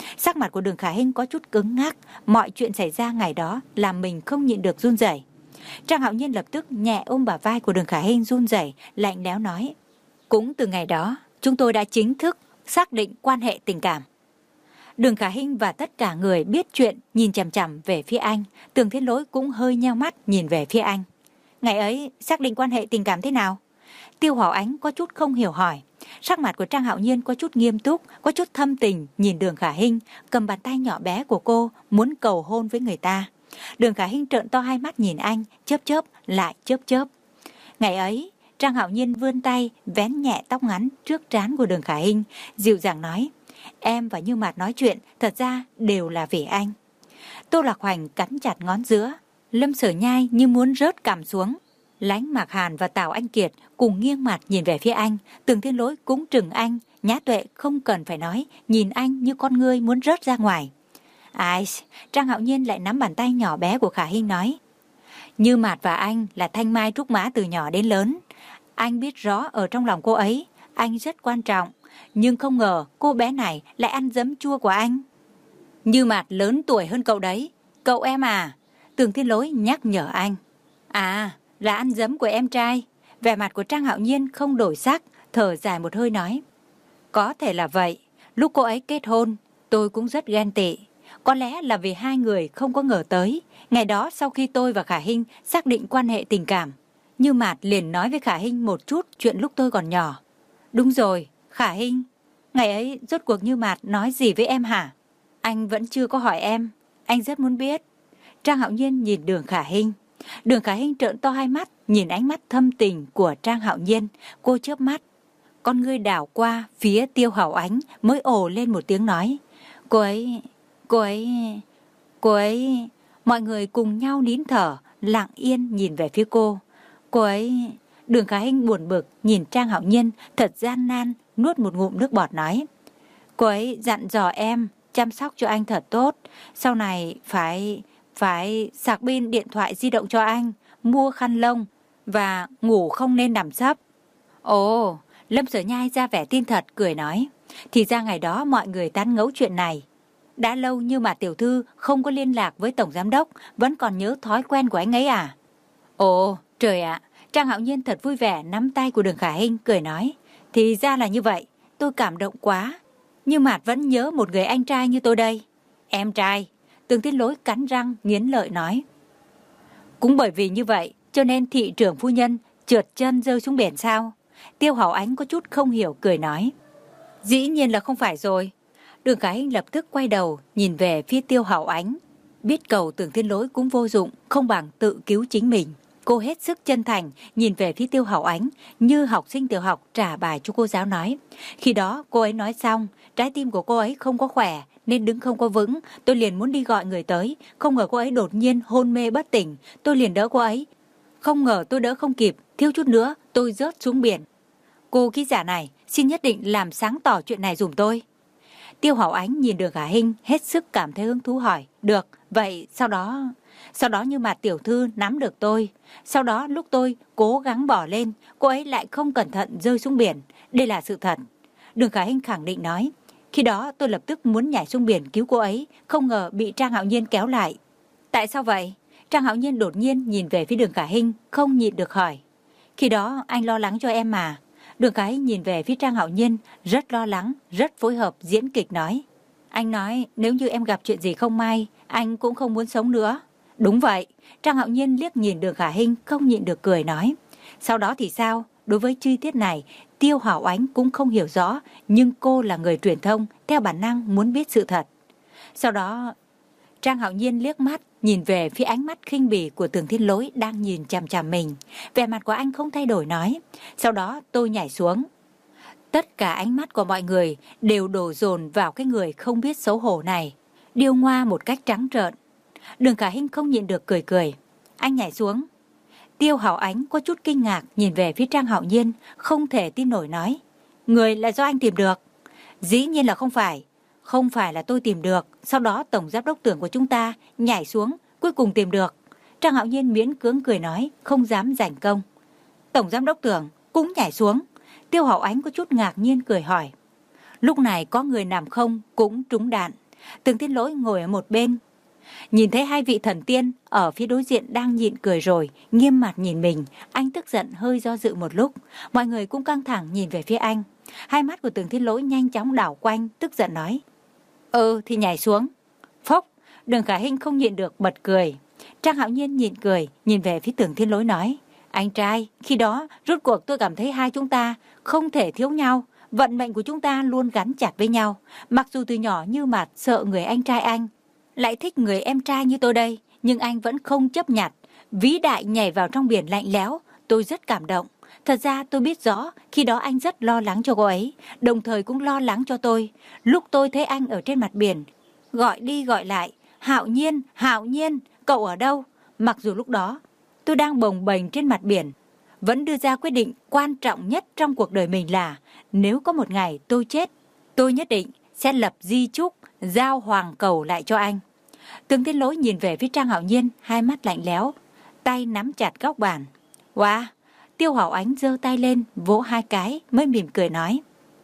Sắc mặt của Đường Khả Hinh có chút cứng ngắc, mọi chuyện xảy ra ngày đó làm mình không nhịn được run rẩy. Trang Hạo Nhiên lập tức nhẹ ôm bả vai của Đường Khả Hinh run rẩy, lạnh lẽo nói: "Cũng từ ngày đó, chúng tôi đã chính thức xác định quan hệ tình cảm." Đường Khả Hinh và tất cả người biết chuyện nhìn chằm chằm về phía anh, Tường Thiên Lỗi cũng hơi nheo mắt nhìn về phía anh. "Ngày ấy xác định quan hệ tình cảm thế nào?" Tiêu Hảo Ánh có chút không hiểu hỏi. Sắc mặt của Trang Hạo Nhiên có chút nghiêm túc, có chút thâm tình nhìn Đường Khả Hinh, cầm bàn tay nhỏ bé của cô muốn cầu hôn với người ta. Đường Khả Hinh trợn to hai mắt nhìn anh, chớp chớp lại chớp chớp. Ngày ấy, Trang Hạo Nhiên vươn tay vén nhẹ tóc ngắn trước trán của Đường Khả Hinh, dịu dàng nói: "Em và Như Mạt nói chuyện thật ra đều là vì anh." Tô Lạc Hoành cắn chặt ngón giữa, Lâm Sở Nhai như muốn rớt cằm xuống. Lánh Mạc Hàn và Tào Anh Kiệt cùng nghiêng mặt nhìn về phía anh, Tường Thiên Lỗi cũng trừng anh, Nhã Tuệ không cần phải nói, nhìn anh như con ngươi muốn rớt ra ngoài. Ai, Trang Hạo Nhiên lại nắm bàn tay nhỏ bé của Khả Hinh nói: "Như Mạt và anh là thanh mai trúc mã từ nhỏ đến lớn. Anh biết rõ ở trong lòng cô ấy, anh rất quan trọng, nhưng không ngờ cô bé này lại ăn giấm chua của anh." "Như Mạt lớn tuổi hơn cậu đấy, cậu em à?" Tường Thiên Lỗi nhắc nhở anh. "À, là ăn giấm của em trai." Vẻ mặt của Trang Hạo Nhiên không đổi sắc, thở dài một hơi nói: "Có thể là vậy, lúc cô ấy kết hôn, tôi cũng rất ghen tị. Có lẽ là vì hai người không có ngờ tới, ngày đó sau khi tôi và Khả Hinh xác định quan hệ tình cảm, Như Mạt liền nói với Khả Hinh một chút chuyện lúc tôi còn nhỏ." "Đúng rồi, Khả Hinh, ngày ấy rốt cuộc Như Mạt nói gì với em hả?" "Anh vẫn chưa có hỏi em, anh rất muốn biết." Trang Hạo Nhiên nhìn Đường Khả Hinh. Đường Khả Hinh trợn to hai mắt, nhìn ánh mắt thâm tình của Trang Hạo Nhiên, cô chớp mắt, con ngươi đảo qua phía Tiêu Hảo Ánh mới ồ lên một tiếng nói: "Cô ấy, cô ấy, cô ấy." Mọi người cùng nhau nín thở, lặng yên nhìn về phía cô. "Cô ấy." Đường Khả Hinh buồn bực nhìn Trang Hạo Nhiên, thật gian nan nuốt một ngụm nước bọt nói: "Cô ấy dặn dò em chăm sóc cho anh thật tốt, sau này phải phải sạc pin điện thoại di động cho anh, mua khăn lông và ngủ không nên nằm sấp." Ồ, Lâm Sở Nhai ra vẻ tin thật cười nói: "Thì ra ngày đó mọi người tán ngẫu chuyện này. Đã lâu như mà tiểu thư không có liên lạc với tổng giám đốc, vẫn còn nhớ thói quen của anh ấy à?" Ồ, trời ạ. Trang Hạo Nhiên thật vui vẻ nắm tay của Đường Khả Hinh cười nói: "Thì ra là như vậy, tôi cảm động quá. Như Mạt vẫn nhớ một người anh trai như tôi đây." "Em trai?" Tường Thiên Lỗi cắn răng nghiến lợi nói: "Cũng bởi vì như vậy cho nên thị trưởng phu nhân trượt chân rơi xuống biển sao?" Tiêu Hảo Ánh có chút không hiểu cười nói: "Dĩ nhiên là không phải rồi." Đường Khả Hinh lập tức quay đầu nhìn về phía Tiêu Hảo Ánh, biết cầu Tường Thiên Lỗi cũng vô dụng, không bằng tự cứu chính mình. Cô hết sức chân thành nhìn về phía Tiêu Hảo Ánh, như học sinh tiểu học trả bài cho cô giáo nói. Khi đó cô ấy nói xong, trái tim của cô ấy không có khỏe nên đứng không có vững, tôi liền muốn đi gọi người tới, không ngờ cô ấy đột nhiên hôn mê bất tỉnh, tôi liền đỡ cô ấy. Không ngờ tôi đỡ không kịp, thiếu chút nữa tôi rớt xuống biển. Cô ký giả này, xin nhất định làm sáng tỏ chuyện này dùm tôi." Tiêu Hảo Ánh nhìn Đường Khả Hinh hết sức cảm thấy hứng thú hỏi: "Được, vậy sau đó..." "Sau đó Như Mạt tiểu thư nắm được tôi. Sau đó lúc tôi cố gắng bỏ lên, cô ấy lại không cẩn thận rơi xuống biển. Đây là sự thật." Đường Khả Hinh khẳng định nói: "Khi đó tôi lập tức muốn nhảy xuống biển cứu cô ấy, không ngờ bị Trang Hạo Nhiên kéo lại." "Tại sao vậy?" Trang Hạo Nhiên đột nhiên nhìn về phía Đường Khả Hinh, không nhịn được hỏi: "Khi đó anh lo lắng cho em mà." Đường Khả Hinh nhìn về phía Trang Hạo Nhiên, rất lo lắng, rất phối hợp diễn kịch nói: "Anh nói nếu như em gặp chuyện gì không may, anh cũng không muốn sống nữa." "Đúng vậy." Trang Hạo Nhiên liếc nhìn Đường Khả Hinh, không nhịn được cười nói: "Sau đó thì sao?" Đối với chi tiết này, Tiêu Hảo Ánh cũng không hiểu rõ, nhưng cô là người truyền thông, theo bản năng muốn biết sự thật. Sau đó, Trang Hạo Nhiên liếc mắt nhìn về phía ánh mắt khinh bỉ của Tường Thiên Lỗi đang nhìn chằm chằm mình. Vẻ mặt của anh không thay đổi nói: "Sau đó tôi nhảy xuống." Tất cả ánh mắt của mọi người đều đổ dồn vào cái người không biết xấu hổ này, điêu ngoa một cách trắng trợn. Đường Khả Hinh không nhịn được cười cười: "Anh nhảy xuống?" Tiêu Hảo Ánh có chút kinh ngạc nhìn về phía Trang Hạo Nhiên, không thể tin nổi nói: "Người là do anh tìm được?" "Dĩ nhiên là không phải. Không phải là tôi tìm được, sau đó tổng giám đốc Tưởng của chúng ta nhảy xuống, cuối cùng tìm được." Trang Hạo Nhiên miễn cưỡng cười nói, không dám giành công. "Tổng giám đốc Tưởng cũng nhảy xuống?" Tiêu Hảo Ánh có chút ngạc nhiên cười hỏi. Lúc này có người nằm không cũng trúng đạn. Tường Thiên Lỗi ngồi ở một bên, nhìn thấy hai vị thần tiên ở phía đối diện đang nhịn cười rồi, nghiêm mặt nhìn mình. Anh tức giận hơi do dự một lúc. Mọi người cũng căng thẳng nhìn về phía anh. Hai mắt của Tường Thiên Lỗi nhanh chóng đảo quanh, tức giận nói: Ừ thì nhảy xuống. Phốc, Đường Khả Hinh không nhịn được bật cười. Trang Hạo Nhiên nhịn cười, nhìn về phía Tường Thiên Lỗi nói: Anh trai, khi đó rốt cuộc tôi cảm thấy hai chúng ta không thể thiếu nhau. Vận mệnh của chúng ta luôn gắn chặt với nhau. Mặc dù từ nhỏ Như Mạt sợ người anh trai anh, lại thích người em trai như tôi đây, nhưng anh vẫn không chấp nhặt. Vĩ đại nhảy vào trong biển lạnh lẽo, tôi rất cảm động. Thật ra tôi biết rõ khi đó anh rất lo lắng cho cô ấy, đồng thời cũng lo lắng cho tôi. Lúc tôi thấy anh ở trên mặt biển, gọi đi gọi lại: Hạo Nhiên, Hạo Nhiên, cậu ở đâu? Mặc dù lúc đó tôi đang bồng bềnh trên mặt biển, vẫn đưa ra quyết định quan trọng nhất trong cuộc đời mình là nếu có một ngày tôi chết, tôi nhất định sẽ lập di chúc giao hoàng cầu lại cho anh. Tường Thiên Lỗi nhìn về phía Trang Hạo Nhiên, hai mắt lạnh lẽo, tay nắm chặt góc bàn. Wow! Tiêu Hảo Ánh giơ tay lên, vỗ hai cái mới mỉm cười nói: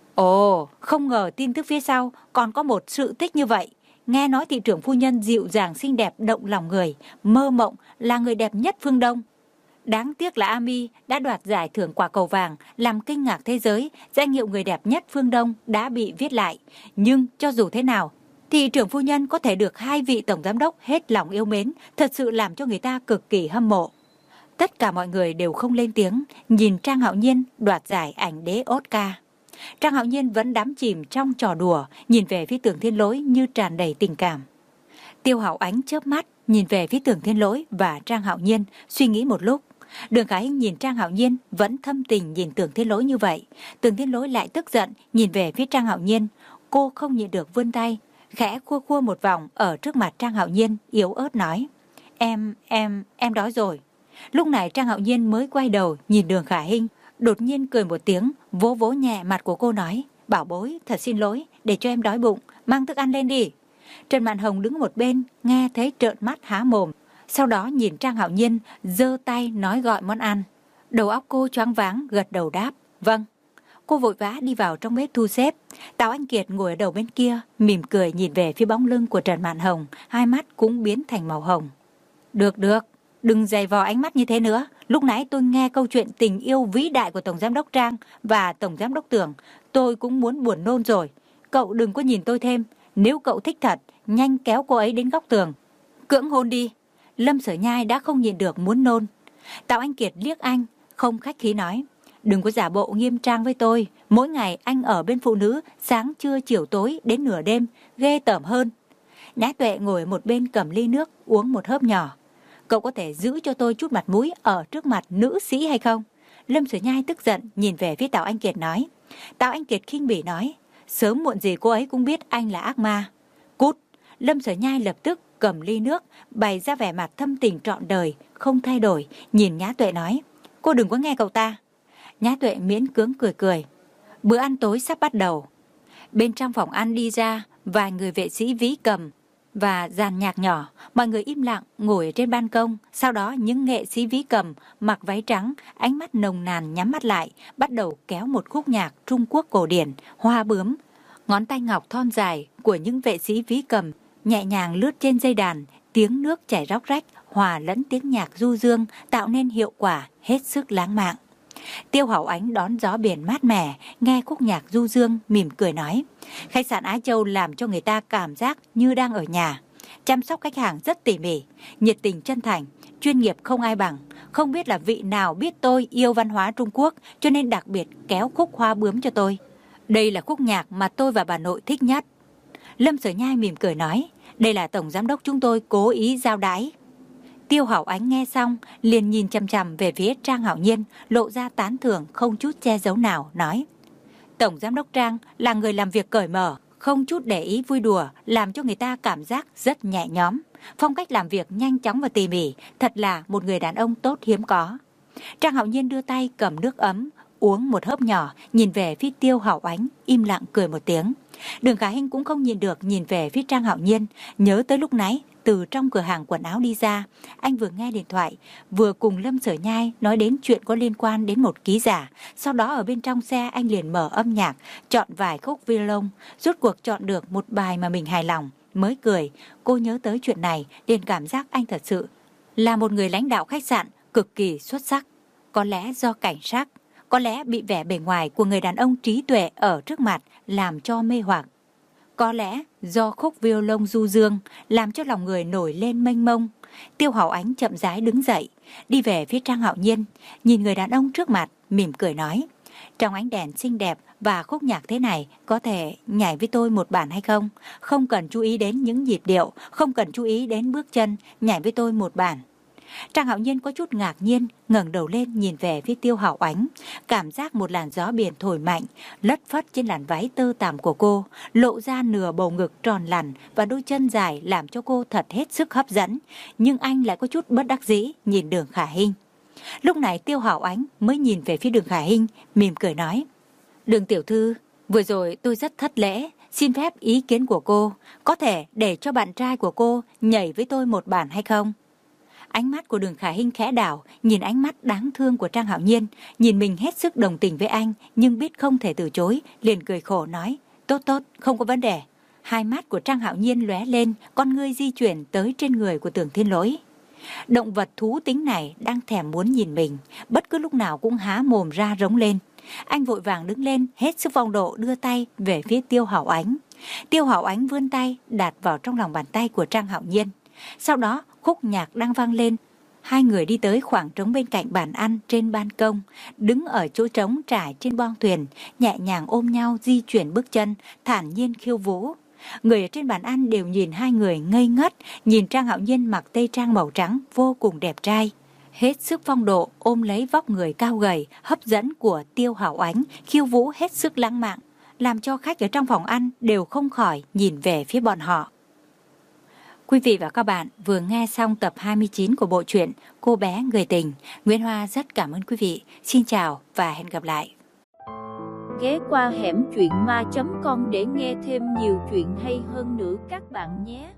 Ồ, không ngờ tin tức phía sau còn có một sự tích như vậy. Nghe nói thị trưởng phu nhân dịu dàng xinh đẹp động lòng người, mơ mộng là người đẹp nhất phương Đông. Đáng tiếc là Ami đã đoạt giải thưởng quả cầu vàng, làm kinh ngạc thế giới. Danh hiệu người đẹp nhất phương Đông đã bị viết lại. Nhưng cho dù thế nào, thị trưởng phu nhân có thể được hai vị tổng giám đốc hết lòng yêu mến, thật sự làm cho người ta cực kỳ hâm mộ. Tất cả mọi người đều không lên tiếng, nhìn Trang Hạo Nhiên đoạt giải ảnh đế Oscar. Trang Hạo Nhiên vẫn đắm chìm trong trò đùa, nhìn về phía Tường Thiên Lỗi như tràn đầy tình cảm. Tiêu Hảo Ánh chớp mắt, nhìn về phía Tường Thiên Lỗi và Trang Hạo Nhiên, suy nghĩ một lúc. Đường Khả Hinh nhìn Trang Hạo Nhiên vẫn thâm tình nhìn Tường Thiên Lỗi như vậy. Tường Thiên Lỗi lại tức giận, nhìn về phía Trang Hạo Nhiên. Cô không nhịn được vươn tay, khẽ khua khua một vòng ở trước mặt Trang Hạo Nhiên, yếu ớt nói: Em, em, em đói rồi. Lúc này Trang Hạo Nhiên mới quay đầu nhìn Đường Khả Hinh, đột nhiên cười một tiếng, vỗ vỗ nhẹ mặt của cô nói: Bảo bối, thật xin lỗi, để cho em đói bụng, mang thức ăn lên đi. Trần Mạn Hồng đứng một bên, nghe thấy trợn mắt há mồm, sau đó nhìn Trang Hạo Nhiên, giơ tay nói gọi món ăn. Đầu óc cô choáng váng, gật đầu đáp: Vâng. Cô vội vã đi vào trong bếp thu xếp. Tào Anh Kiệt ngồi ở đầu bên kia, mỉm cười nhìn về phía bóng lưng của Trần Mạn Hồng, hai mắt cũng biến thành màu hồng. Được được, đừng giày vò ánh mắt như thế nữa. Lúc nãy tôi nghe câu chuyện tình yêu vĩ đại của Tổng Giám đốc Trang và Tổng Giám đốc Tưởng, tôi cũng muốn buồn nôn rồi. Cậu đừng có nhìn tôi thêm, nếu cậu thích thật, nhanh kéo cô ấy đến góc tường, cưỡng hôn đi. Lâm Sở Nhai đã không nhịn được muốn nôn. Tào Anh Kiệt liếc anh, không khách khí nói: Đừng có giả bộ nghiêm trang với tôi, mỗi ngày anh ở bên phụ nữ, sáng trưa chiều tối đến nửa đêm, ghê tởm hơn. Nhã Tuệ ngồi một bên cầm ly nước, uống một hớp nhỏ. Cậu có thể giữ cho tôi chút mặt mũi ở trước mặt nữ sĩ hay không? Lâm Sở Nhai tức giận nhìn về phía Tào Anh Kiệt nói. Tào Anh Kiệt khinh bỉ nói: Sớm muộn gì cô ấy cũng biết anh là ác ma. Cút! Lâm Sở Nhai lập tức cầm ly nước, bày ra vẻ mặt thâm tình trọn đời, không thay đổi, nhìn Nhã Tuệ nói: Cô đừng có nghe cậu ta. Nhã Tuệ miễn cưỡng cười cười. Bữa ăn tối sắp bắt đầu. Bên trong phòng ăn đi ra vài người vệ sĩ vĩ cầm và dàn nhạc nhỏ. Mọi người im lặng ngồi ở trên ban công. Sau đó những nghệ sĩ vĩ cầm mặc váy trắng, ánh mắt nồng nàn nhắm mắt lại, bắt đầu kéo một khúc nhạc Trung Quốc cổ điển, Hoa Bướm. Ngón tay ngọc thon dài của những vệ sĩ vĩ cầm nhẹ nhàng lướt trên dây đàn, tiếng nước chảy róc rách hòa lẫn tiếng nhạc du dương, tạo nên hiệu quả hết sức lãng mạn. Tiêu Hảo Ánh đón gió biển mát mẻ, nghe khúc nhạc du dương, mỉm cười nói: Khách sạn Á Châu làm cho người ta cảm giác như đang ở nhà. Chăm sóc khách hàng rất tỉ mỉ, nhiệt tình chân thành, chuyên nghiệp không ai bằng. Không biết là vị nào biết tôi yêu văn hóa Trung Quốc, cho nên đặc biệt kéo khúc Hoa Bướm cho tôi. Đây là khúc nhạc mà tôi và bà nội thích nhất. Lâm Sở Nhai mỉm cười nói: Đây là tổng giám đốc chúng tôi cố ý giao đãi. Tiêu Hảo Ánh nghe xong liền nhìn chằm chằm về phía Trang Hạo Nhiên, lộ ra tán thưởng không chút che giấu nào, nói: Tổng giám đốc Trang là người làm việc cởi mở, không chút để ý vui đùa, làm cho người ta cảm giác rất nhẹ nhõm. Phong cách làm việc nhanh chóng và tỉ mỉ, thật là một người đàn ông tốt hiếm có. Trang Hạo Nhiên đưa tay cầm nước ấm, uống một hớp nhỏ, nhìn về phía Tiêu Hảo Ánh, im lặng cười một tiếng. Đường Khả Hinh cũng không nhịn được nhìn về phía Trang Hạo Nhiên, nhớ tới lúc nãy từ trong cửa hàng quần áo đi ra, anh vừa nghe điện thoại, vừa cùng Lâm Sở Nhai nói đến chuyện có liên quan đến một ký giả. Sau đó ở bên trong xe anh liền mở âm nhạc, chọn vài khúc violon, rốt cuộc chọn được một bài mà mình hài lòng, mới cười. Cô nhớ tới chuyện này liền cảm giác anh thật sự là một người lãnh đạo khách sạn cực kỳ xuất sắc. Có lẽ do cảnh sát, có lẽ bị vẻ bề ngoài của người đàn ông trí tuệ ở trước mặt làm cho mê hoặc. Có lẽ do khúc violon du dương làm cho lòng người nổi lên mênh mông. Tiêu Hảo Ánh chậm rãi đứng dậy, đi về phía Trang Hạo Nhiên, nhìn người đàn ông trước mặt, mỉm cười nói: trong ánh đèn xinh đẹp và khúc nhạc thế này, có thể nhảy với tôi một bản hay không? Không cần chú ý đến những nhịp điệu, không cần chú ý đến bước chân, nhảy với tôi một bản. Trang Hạo Nhiên có chút ngạc nhiên, ngẩng đầu lên nhìn về phía Tiêu Hảo Ánh, cảm giác một làn gió biển thổi mạnh, lất phất trên làn váy tơ tằm của cô, lộ ra nửa bầu ngực tròn lẳn và đôi chân dài làm cho cô thật hết sức hấp dẫn. Nhưng anh lại có chút bất đắc dĩ nhìn Đường Khả Hinh. Lúc này Tiêu Hảo Ánh mới nhìn về phía Đường Khả Hinh, mỉm cười nói: Đường tiểu thư, vừa rồi tôi rất thất lễ, xin phép ý kiến của cô, có thể để cho bạn trai của cô nhảy với tôi một bản hay không? Ánh mắt của Đường Khả Hinh khẽ đảo, nhìn ánh mắt đáng thương của Trang Hạo Nhiên, nhìn mình hết sức đồng tình với anh, nhưng biết không thể từ chối, liền cười khổ nói: tốt tốt, không có vấn đề. Hai mắt của Trang Hạo Nhiên lóe lên, con ngươi di chuyển tới trên người của Tưởng Thiên Lỗi. Động vật thú tính này đang thèm muốn nhìn mình, bất cứ lúc nào cũng há mồm ra rống lên. Anh vội vàng đứng lên, hết sức phong độ đưa tay về phía Tiêu Hảo Ánh. Tiêu Hảo Ánh vươn tay đặt vào trong lòng bàn tay của Trang Hạo Nhiên. Sau đó khúc nhạc đang vang lên, hai người đi tới khoảng trống bên cạnh bàn ăn trên ban công, đứng ở chỗ trống trải trên boong thuyền, nhẹ nhàng ôm nhau di chuyển bước chân, thản nhiên khiêu vũ. Người ở trên bàn ăn đều nhìn hai người ngây ngất, nhìn Trang Hạo Nhiên mặc tây trang màu trắng vô cùng đẹp trai, hết sức phong độ ôm lấy vóc người cao gầy hấp dẫn của Tiêu Hảo Ánh, khiêu vũ hết sức lãng mạn, làm cho khách ở trong phòng ăn đều không khỏi nhìn về phía bọn họ. Quý vị và các bạn vừa nghe xong tập hai mươi chín của bộ truyện Cô bé người tình. Nguyễn Hoa rất cảm ơn quý vị. Xin chào và hẹn gặp lại. Ghé qua hẻm truyện ma chấm com để nghe thêm nhiều chuyện hay hơn nữa các bạn nhé.